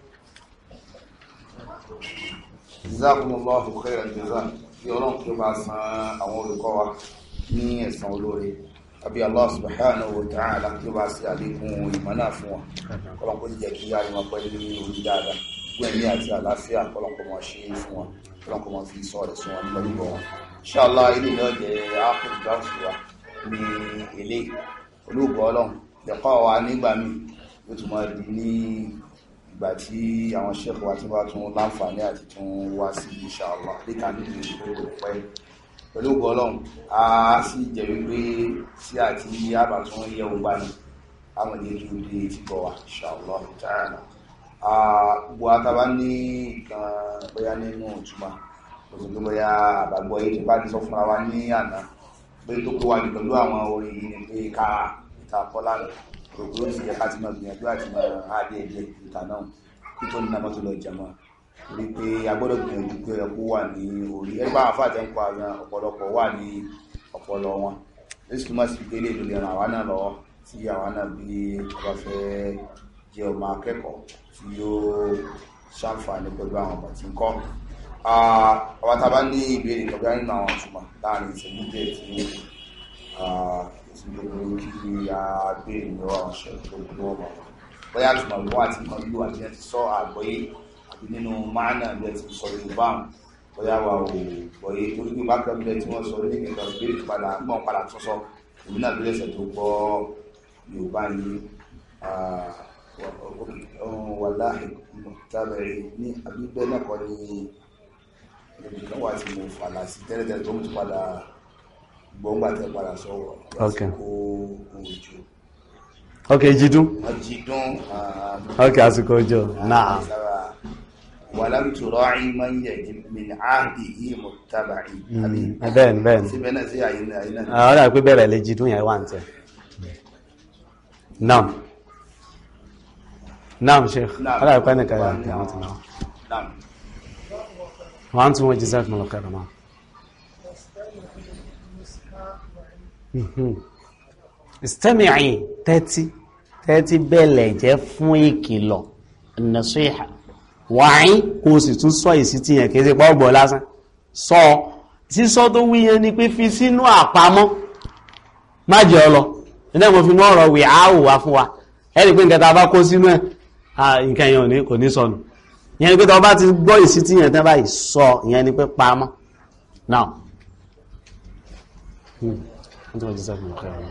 Jazakumullahu khairan jazaa. Kí Ọlọ́run kí ó bá san àwọn olùkọ́ wa ní ẹ̀san olóore. Àbí Allah subhanahu wa ta'ala kí ó bá sí àlékún ìmọ̀ náà fún wọn. Ọlọ́run kó jẹ́ kí á rí wọn pẹ̀lú ní orí dáadáa. Gbẹ̀mí àti àlàáfíà Ọlọ́run kó máa ṣe fún wọn. Ọlọ́run kó máa fi sọ rẹ̀ sún wọn pẹ̀lú wọn. inshallah ilé náà jẹ́ ápùn dáhùn wa ní ilé olóògbọ́ ọlọ́run lẹ́kọ́ wa nígbà míì ó tún máa di ní ìgbà tí àwọn ṣẹ́kù wa tí wá tún láǹfààní àti tún wá sí inshallah léka nínú ìgbòho pẹ́ olóògbọ́ ọlọ́run a sì jẹ́ wípé sí àti àbà tún yẹ ògbà ní àwọn ìdíjú ilé ti bọ̀ wá inshallah ta'ala gbogbo àtàbá ní nǹkan bóyá nínú ìtumọ̀ òṣèlú bóyá àbàgbọ́ yìí ti bá ti sọ fúnra wa ní àná pé tó kó wá ní pẹ̀lú àwọn orin yìí ni pé ká ìtàkọ́ lánàá òkú ó sì jẹ́ ká ti máa gbìyànjú àti máa hádé ẹ̀jẹ̀ ìta náà kí tó ní nàmọ́tò lọ jẹmọ́ rí pé a gbọ́dọ̀ gbìyànjú pé ẹkú wà ní orí ẹgbẹ́ àwọn afáàjẹ́ ń kọ àwọn ọ̀pọ̀lọpọ̀ wà ní ọpọlọ wọn lẹ́sùn máa sì gbélé ìlú lẹ́ran àwa náà lọ́wọ́ tí àwa náà bí ọba fẹ́ jẹ́ ọmọ akẹ́kọ̀ọ́ tí yóò ṣàǹfààní pẹ̀lú àwọn ọmọ tí ń kọ́ àwọn tàbá ní ìbéèrè tọ́gbá nínú àwọn ọ̀túnmà láàrin ìṣẹ́jú díẹ̀ tí ìṣẹ́jú kí a béèrè ní ọ̀rọ̀ ṣe tó gbogbo ọmọ bóyá túnmọ̀ lọ́wọ́ àti nǹkan lílo àti ẹ̀ ti sọ àgbọ́yé àbí nínú máànà bí ẹ ti sọ Yorùbá bóyá wà ò gbọ́yé torí pé bákan bí ẹ tí wọ́n sọ ní ìgbà ìbéèrè padà gbọ́n padà tún sọ èmi náà bí ẹsẹ̀ tó gbọ́ Yorùbá yìí wàláhì tàbẹ̀rẹ̀ ní àbíbẹ́ náà kọ́ ní ẹnìkan wà tí mo fàlà sí tẹ́lẹ̀tẹ́lẹ̀ tó mú ti padà gbọ́ngbàtẹ̀ padà sọ́wọ́ àsìkò òjò. Ok, jídún. Jídún. Ok, àsìkò òjò. Náà. Walam tura'i man yajib min 'ahdihi muttaba'i. Bẹ́ẹ̀ni, bẹ́ẹ̀ni. Síbẹ̀ náà sí àyè náà. Ọ̀rọ̀ àpé bẹ̀rẹ̀ lè jídún yẹn wà ń tẹ̀. Naam. Naam, Sheikh. Ọ̀rọ̀ àpé nìkan yà ń tẹ̀ wọ́n ti náà. Naam. وأنتم وجزاكم الله خيرا. استمعي tẹ́tí bẹ̀lẹ̀ jẹ́ fún ìkìlọ̀ nasiha wáyé kò sì tún sọ ìsítí yẹn kìí sí pọ́ ọgbọ̀ lásán sọ sísọ tó wíyẹn ni pé fi sínú àpamọ́ má jẹ́ ọlọ ẹ̀dẹ́ mo fi mọ́ ọ̀rọ̀ wì áwò wá fún wa ẹ̀rì pé nǹkan tá bá kó sínú ẹ̀ nǹkan yẹn kò ní sọnù ìyẹn ni pé tọ́ bá ti gbọ́ ìsítí yẹn tẹ́ báyìí sọ ìyẹn ni pé pamọ́ now أنت وجزاكم الله خيرا.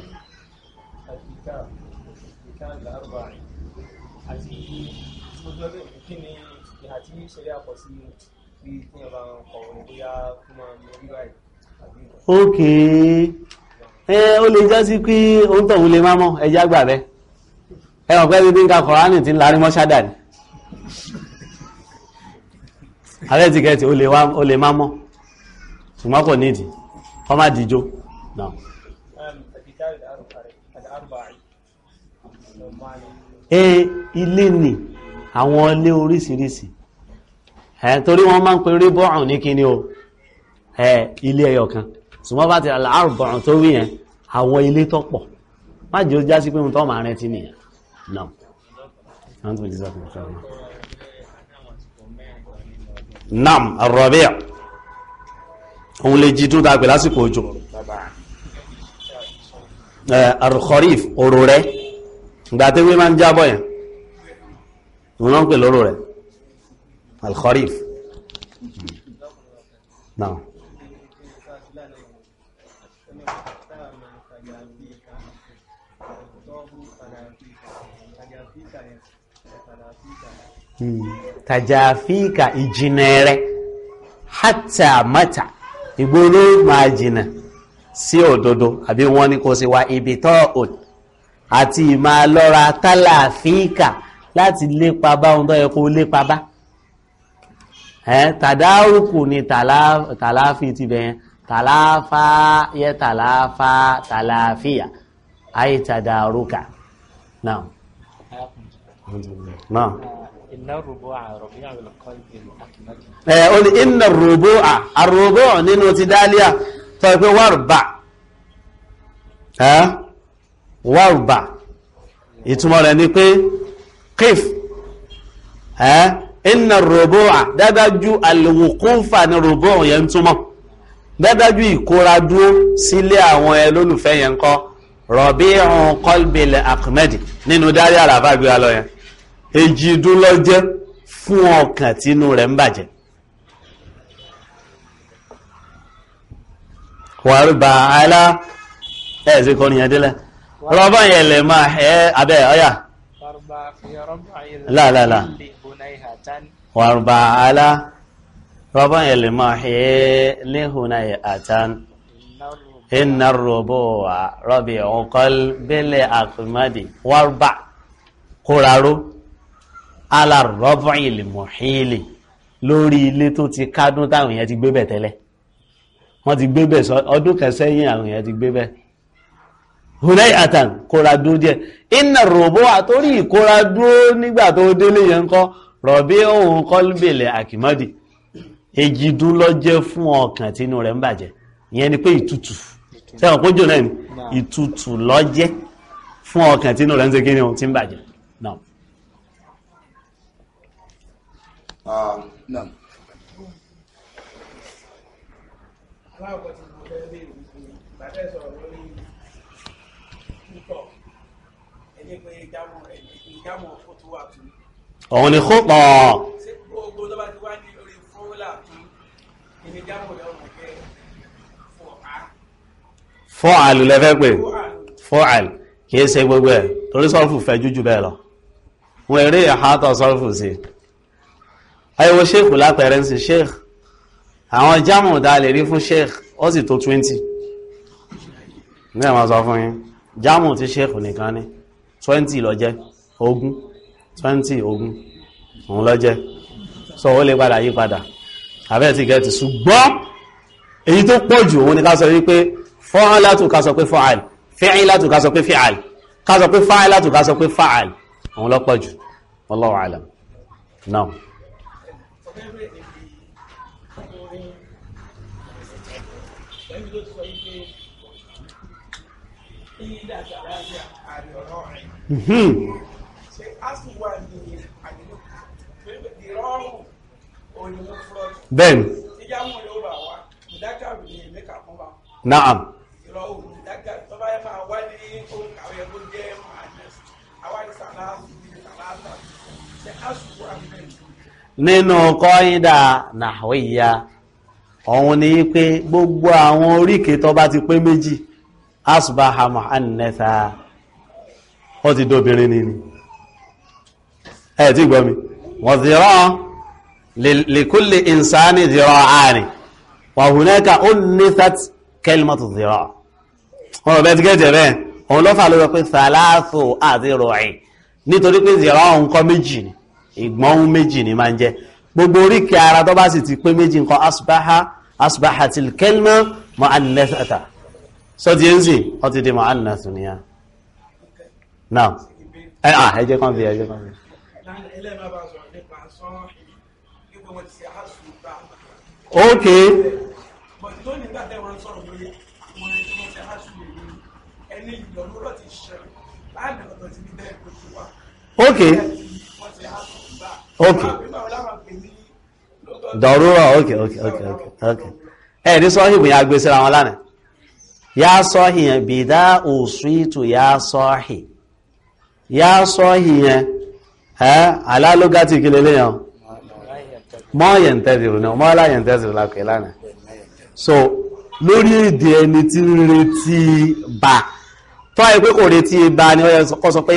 Ok ó lè já sí pé oún tọ̀hún lè má mọ́ ẹjá gbà bẹ́ ẹwọ̀n pẹ́ tí ń ka Kùránì tí ń larí mọ́ ṣádà ní ààrẹ tíkẹ́ẹ̀tì ó lè má mọ́ ṣùgbọ́n kò nídìí kọ́ má dìjó náà ilé ni àwọn ilé oríṣiríṣi torí wọ́n máa ń pè rí bọ́ọ̀rùn ní kíní o ilé ẹyọ kan ṣùgbọ́n bá ti àlàárùbọ̀rùn tó wí yẹn àwọn ilé tó pọ̀ má jẹ́ ó já sí pé mú tọ́ máa rẹ̀ tí nìyàn náà nam arọ́bíà òun lè jí tún tàbí lásìkò òjò al-kharif òrò rẹ̀ ìgbàtẹ́wé máa ń jábọ̀ yẹn wọ́n náà ń pè lóró rẹ̀ al-kharif náà tajafika ìjìnẹ̀rẹ̀ hatta mata ìgbóró máa jìnà sí òdodo àbí wọ́n ní kó sí wa ibi tọ́ òd àti ìmá lọ́ra tálàfíkà láti lépa bá ohun tó yẹ kó lépa bá tàdáwùkù ni tàláfí ti bẹ̀yẹn tàláfá yẹ tàláfá tàláfíà ayé tàdáwùkà náà náà inna rubu'a rabi'a bil qalbi al-akmad ó ní inna rubu'a ar-rubu' nínú ti dálíà tó pé wárùbà ìtumọ̀ rẹ̀ ni pé kíf inna rubu'a dádájú al-wuqufa ní rubu' yẹn túnmọ̀ dádájú ìkóradúó sílé àwọn ẹlólùfẹ́ yẹn kọ́ rabi'u qalbi al-akmad nínú dálíà àràfà gbé alọ́ yẹn èjì ìdún lọ jẹ́ fún ọkàn tínú rẹ̀ ń bàjẹ́ wàrúbà alá ẹ̀ẹ́sì kọ́ nìyẹn délẹ̀ rọ́bà yẹn lè máa ẹ́ abẹ́ ọ̀yà láàlá wàrúbà alá rọ́bà yẹn lè máa ẹ́ léhùnà àtàn iná rọ̀bọ̀ wà rọ́bì ọ̀kọ́l bẹ́lẹ̀ àkùnmádì wàrúbà kóraró alárọ̀bà ilẹ̀ mọ̀hílì lórí ilé tó ti kádún táwọn èèyàn ti gbé bẹ̀ tẹ́lẹ̀ wọ́n ti gbé bẹ̀ ọdún kẹsẹ́yìn àwọn èèyàn ti gbé bẹ̀ hunay atan kóra dúró díẹ̀ iná rọ̀bọ̀ àtórí ìkóra dúró nígbà tó délé yẹn kọ́ rọ̀bí ohun kọ́lbẹ̀lẹ̀ àkìmọ́dì èjìdún lọ jẹ́ fún ọkàn tínú rẹ̀ ń bàjẹ́ ìyẹn ni pé ìtutù sẹ́wọ̀n kójò náà ni ìtutù lọ jẹ́ fún ọkàn tínú rẹ̀ ń ṣe kíni tí ń bàjẹ́ náà. aláwọ̀ tí mo fẹ́ lè rí ìgbàdẹ́ sọ̀rọ̀ lórí púpọ̀ ẹni pé ìjámọ̀ fótó wà tún. òun ni kópọ̀. ṣé gbogbo tó bá ti wá ní orí fọ́ọ̀là tún ìní jámọ̀ lọ́rùn pé fọ́ọ̀lù lẹ́fẹ́ pé fọ́ọ̀lù kìí ṣe gbogbo ẹ̀ torí sọ́rọ̀fù fẹ́ jújù bẹ́ẹ̀ lọ wọ́n eré ìhátọ̀ sọ́rọ̀fù sí ayẹwo sheikh lápẹẹrẹ ń sí sheikh àwọn jámù dá lè rí fún sheikh ó sì tó 20 ní ẹ̀mọ́ sọ fún yín jámù tí sheikh nìkan ní 20 lọ jẹ́ 20 ogún òun lọ jẹ́ so ó lè padà yí padà àbẹ́ ti gẹ́ẹ̀tì ṣùgbọ́n èyí tó pọ̀ jù òun ni ká sọ wípé fa'alatu ká sọ pé fa'al fi'ilatu ká sọ pé fi'al ká sọ pé fa'alatu ká sọ pé fa'al òun lọ pọ̀ jù wallahu a'lam náà bẹ́ẹ̀ni naam nínú kọ́ídà nàhwíyà òun ni pé gbogbo àwọn oríkè tó bá ti pé méjì asbaha mu'annatha ó ti dóbìnrin ni ẹ̀ tí gbọ́ mi wọ́n zira li kulli insani zira'ani wa hunaka unnithat kalimatu zira wọ́n bẹ̀ tí gẹ́jẹ̀ rẹ̀ òun lọ́fà ló rọ pé thalathu adhiru'in nítorí pé zira òun kọ́ méjì ni ìgbọ́n méjì ni máa ń jẹ́ gbogbo oríkè ara tó bá sì ti pé méjì nǹkan asbahatil kalima mu'annathata so ti ń sìn ọ ti di mu'annath nìyà náà ẹjẹ́ kan fi ok ok ok dọ̀rúrọ̀ ok ẹ̀rí sọ́hìbù ya gbé síra wọn lánàá ya sọ́hì yẹn bìdá òsùítù ya sọ́hì yẹn alálógátì kí lè léyàn mọ́ yẹ̀ntẹ́zìrì náà mọ́ láyẹ̀ntẹ́zìrì lákẹ̀ lánàá so lórí èdè ẹni tí ń retí bá tó àyè pé kò retí bá ní ó yẹ kó sọ pé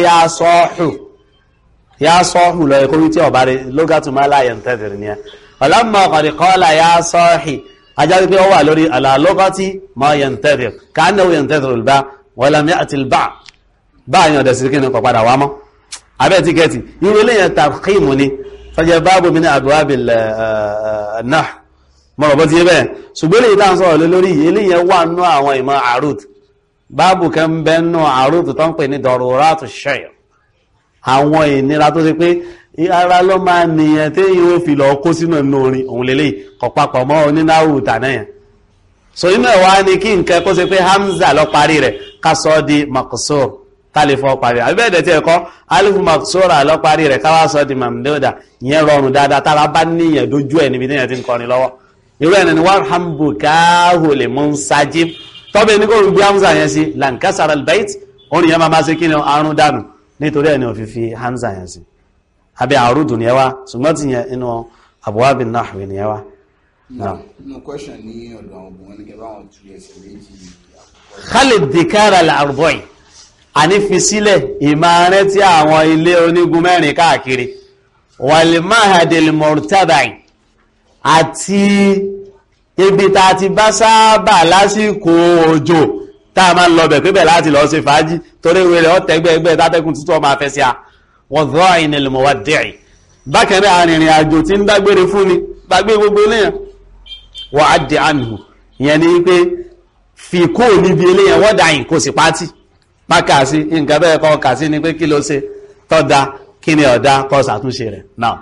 ya sọ́hù lọ ẹkọ́ wítí ọ̀bá rẹ̀ lógátù má láyẹ̀ntẹ́zìrì ní ẹ ọ̀lọ́mọ ọ̀kọ̀dìkọ́lá ya sọ́hì ajáde pé ó wà lórí alálógátì mọ́ yẹ̀ntẹ́zìrì káàkiri yẹ̀ntẹ́zìrì bá wọ́lámí àti bá yàn dẹ̀ sí kí ní kọ̀ padà wá mọ́ abẹ́ tíkẹ́ẹ̀tì irú eléyàn tàkíìmù ni fọ́jẹ́ báàbù mi ní àbúwábìl náà mọ̀rọ̀ bọ́ ti yé bẹ́ẹ̀ ṣùgbọ́n èyí tàà ń sọ̀rọ̀ lórí eléyàn wà nú àwọn ìmọ̀ àrùt báàbù kẹ́ ń bẹ́ nú àrùt tó ń pè ní dọ̀rọ̀rátù ṣẹ̀yọ̀ àwọn ìnira tó ti pé ara ló máa nìyẹn tí yóò fi lọ kó sínú ẹnu orin òun lélẹ̀ kọ̀pápọ̀ mọ́ onínáwó tànáyàn so inú ẹ̀ wá ní kí nǹkan kó ṣe pé hamza lọ parí rẹ̀ ká sọ di maksur tálífọ́ parí àbẹ́ẹ̀dẹ̀ tí ẹ̀kọ́ alifu maksura lọ parí rẹ̀ káwá sọ di mamdoda ìyẹn rọrùn dáadáa tára bá níyàn dójú ẹ̀ níbi níyàn tí ń kọrin lọ́wọ́ irú ẹni ni warham bukahu lè mú sajib tọ́bẹ̀ ní kò rú bí hamza yẹn sí lankasar albait orin yẹn máa ṣe kí ni àrùn dànù nítorí ẹni ò fi fi hamza yẹn sí abẹ́ àrùdù ni ẹwà ṣùgbọ́n ti yẹn inú abwaabin nahwi ni ẹwà No question ní ọ̀dọ̀ àwọn obìnrin ní kẹfà àwọn tú ẹsẹ̀ méjì khalid dikara al-arba'i àní fi sílẹ̀ ìmárẹ́ tí àwọn ilé onígun mẹ́rin káàkiri wal mahadil murtabai àti ibi tá ti bá sábà lásìkò òjò tá a máa ń lọ bẹ̀ pípẹ̀ láti lọ ṣe fàájì torí ìwé rẹ̀ ọ̀tẹ̀gbẹ̀gbẹ̀ tátẹ́kùn títọ́ máa fẹ́ sí a wọ́n zọ́ ìnil muwaddi'i bákẹ̀rẹ̀ arìnrìn àjò tí ń dágbére fún ni gbàgbé gbogbo léyàn wọ́n á dì ánìhù ìyẹn ni wípé fi kó níbi eléyàn wọ́n dà yìn kò sí pátì pákà sí nǹkan bẹ́ẹ̀ kọ́ kà sí ni pé kí ló ṣe tọ́da kí ni ọ̀dá kọ́ ṣàtúnṣe rẹ̀ náà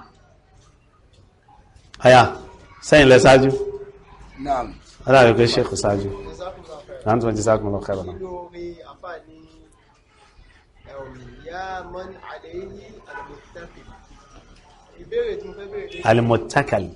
aya sẹ́yìn lẹ ṣáájú aláàrẹ pé ṣe kò ṣáájú láti wọ́n ti sákùn lọ kẹrọ náà alimọ̀tákàlì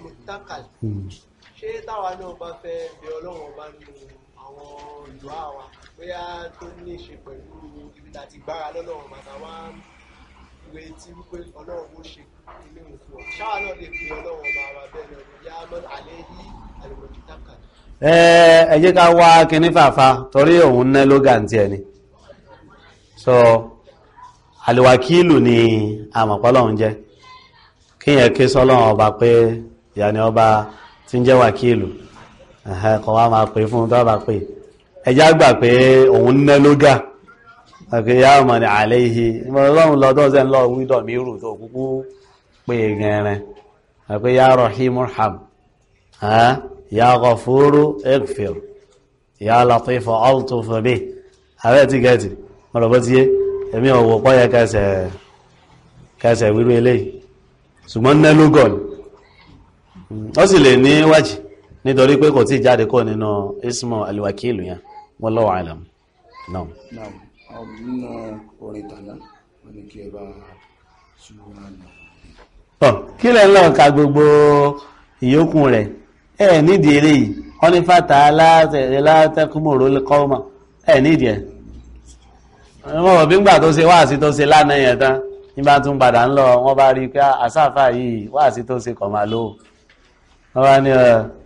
ṣé táwa náà bá fẹ́ bí ọlọ́run bá nínú àwọn ìlú àwa bóyá tó ní ṣe pẹ̀lú ibi láti gbára lọ́lọ́run màtàwá ìwé tí wípé ọlọ́run ó ṣe ilé òfin ọ̀ ṣáà náà lè pe ọlọ́run ọba wa bẹ́ẹ̀ lọ́dún yá mọ́ alẹ́ yí alimọ̀tákàlì. ẹ jẹ́ ká wá kíní fàfà torí òun ná lógàn tí ẹni so aliwakilu ni àmọ̀pọ̀lọ́run jẹ́ kíyàn ké sọ́lọ́run ọba pé ìyá ni ọba tí ń jẹ́ wàkílù kọ̀ wá máa pè fún tó bá pè ẹjá gbà pé òun ná lógà àti ìyá ọmọ ni àlẹ́ ihe ìmọ̀lọ́run lọ́dọ́ ṣe ń lọ wídọ̀ mírù tó kúkú pé gẹ̀ẹ́rẹ́ àpé ya rahimu ham ya ghafuru ighfir ya latifu altuf bi ààrẹ ti gẹ̀ẹ́tì mọ̀rọ̀ bó ti yé èmi ọ̀wọ̀ pọ́ yẹ kẹsẹ̀ wíru eléyìí ṣùgbọ́n ná lógọ̀ ni ó sì lè ní wájì nítorí pé kò tí jáde kó nínú ismu alwakilu yẹn wallahu alam náà nínú orin tàná wọ́n ní kí ẹ bá ṣùgbọ́n kí lẹ́ lọ ka gbogbo ìyókùn rẹ̀ nídìí eré yìí wọ́n ní fàtà látẹ́kùmòrò kọ́ọ̀mọ̀ nídìí ẹ̀ wọ́n bí ngbà tó ṣe wáàsí tó ṣe lánàá yẹn tán nígbà tún padà ń lọ wọ́n bá rí pé àsáfà yìí wáàsí tó ṣe kọ̀mà lóò wọ́n bá ní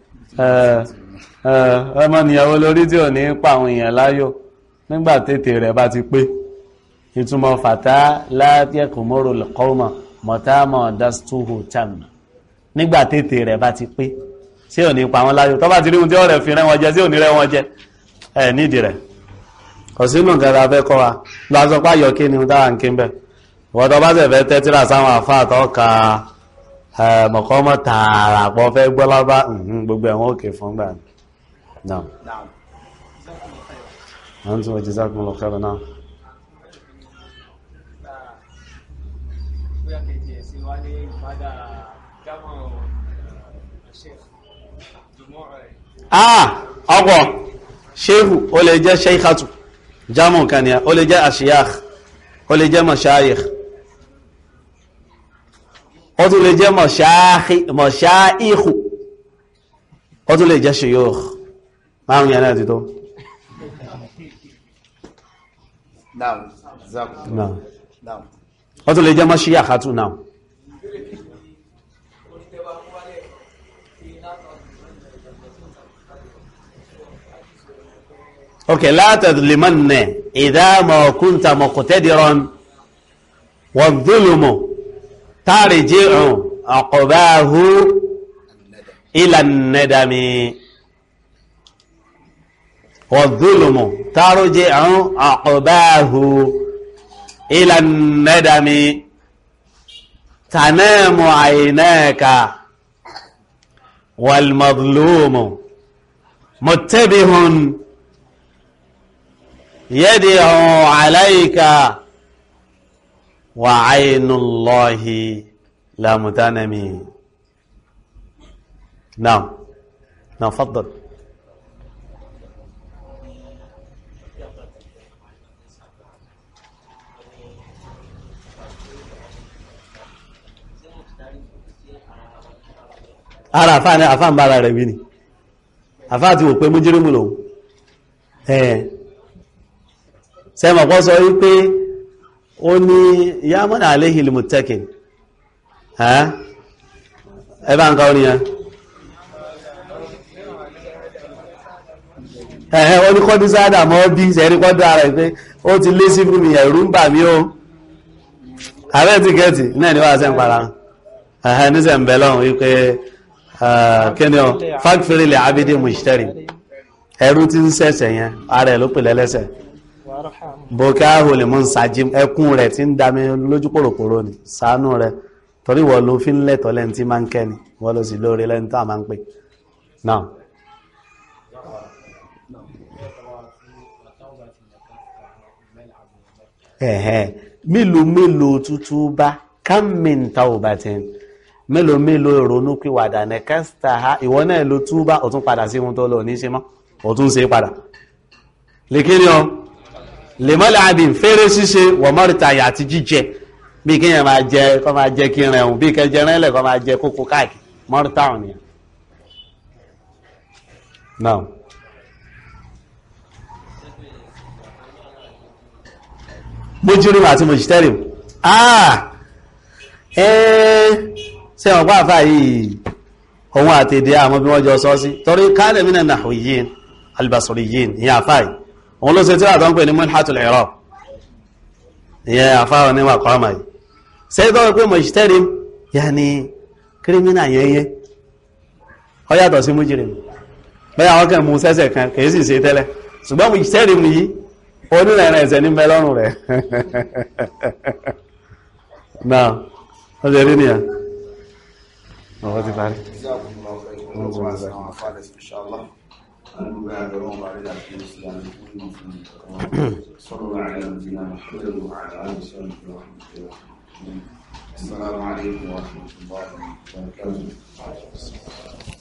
ọmọ nìyàwó lórí tí ò ní pa àwọn èèyàn láyò nígbà tètè rẹ̀ bá ti pé ìtumọ̀ fàtà látẹ́kùmòrò kọ́ọ̀mọ̀ mọ̀támọ̀ dastuhu tam nígbà tètè rẹ̀ bá ti pé sí ò ní pa wọn láyò tó bá ti rí ohun tí ó rẹ̀ fi rẹ́ wọn jẹ sí ò ní rẹ́ wọn jẹ nídìí rẹ̀ kò sínú nǹkan tá a fẹ́ kọ́ wa lọ́sọpá yọ kí ni dára ń kí ń bẹ̀ wọ́n tó bá sì fẹ́ tẹ́tíra sáwọn àfáà tó ka mọ̀kọ́mọ̀ tààrà pọ̀ fẹ́ gbọ́ lábá gbogbo ẹ̀wọ̀n òkè fún gbà náà wọ́n tún wọ́n jí sákùn lọ kẹ́rọ náà ọkọ̀ ṣéhù ó lè jẹ́ ṣéhàtù jámù kàníyà ó lè jẹ́ àṣíyàk ó lè jẹ́ mọ̀ṣáyìk ó tún lè jẹ́ mọ̀ṣáìkù ó tún lè jẹ́ ṣíyóòk márùn yẹn náà ti tó ó tún lè jẹ́ mọ̀ṣíyàkátù náà اوكي لا تظلمن اذا ما كنت مقتدرا والظلم ترجع عقباه الى الندم والظلم ترجع عقباه الى الندم تنام عيناك والمظلوم متبه يدعو عليك وعين الله لا متنمي نعم فضل ara àfáà bára rẹ̀ wí ni àfáà ti wò pé mú jírímù lòun sẹ́mọ̀ kọ́ sọ wípé ó ní ya mọ́nà aléhìlì mùtẹ́kìn ẹbá ń ká oníyàn ó ní kọ́dí sáádà mọ́ bí sẹ́rí kọ́dí ara ẹ̀ pé ó ti lé sí fún mi ẹ̀rù ń bà mí o ààrẹ ti gẹ́ẹ̀tì náà ni wà sẹ́ ń para níṣẹ́ ń bẹ lọ́run wípé kíni ọ fákfìrí lè abidi mushtari ẹ̀rù ti ń sẹ̀sẹ̀ yẹn ara ẹ̀ ló pè lẹ́lẹ́sẹ̀ bókáhù lè mú sàájín ẹkún rẹ̀ tí ń dami lójú pòròpòrò ní ṣàánú rẹ̀ torí wọ́n ló fi ń lẹ́tọ̀ lẹ́ni tí máa ń kẹ́ni wọ́n ló sì lóore lẹ́ni tó máa ń pè náà mélòó tútú bá kámin tawbatin mélòó ìrònú pìwàdà nẹ́kẹ́sítà ha ìwọ náà ló túbá ó tún padà sí ohun tó lò ní ṣe mọ́ ó tún ṣe padà lè kí ni ọ lè mọ́lẹ̀ àbí fẹ́rẹ́ ṣíṣe wọ̀ mọ́rìtàyà àti jíjẹ bí kí yẹn máa jẹ kọ́ máa jẹ kí rẹ̀hùn bí kẹjẹ rẹ̀lẹ̀ kọ́ máa jẹ kókó káàkiri mọ́rìtàun ni náà mójúrìm àti mojítẹ́rìm ṣe wọ́n pàá fà yìí ohun àtèdè àmọ́ bí wọ́n jọ sọ sí torí káàlẹ̀ mínà nahwiyyin albasriyyin ìyẹn àfáì òun ló ṣe tí wà tó ń pè ní mulhatul i'rab ìyẹn àfáà ní wà kọ́ọ̀mà yìí ṣe tó wọ́n pé mojítẹ́rìm yà ní kírímínà yẹnyẹ ọ yàtọ̀ sí mójúrìm bẹ́ẹ̀ àwọn kan mú sẹ́sẹ̀ kan kìí sì ṣe tẹ́lẹ̀ ṣùgbọ́n mojítẹ́rìm yìí onírẹ̀rẹ̀ ẹ̀sẹ̀ ní mẹ́lọ́rùn rẹ̀ náà ó lè rí ní ẹ̀ ọwọ́ ti parí السلام عليكم ورحمة الله وبركاته.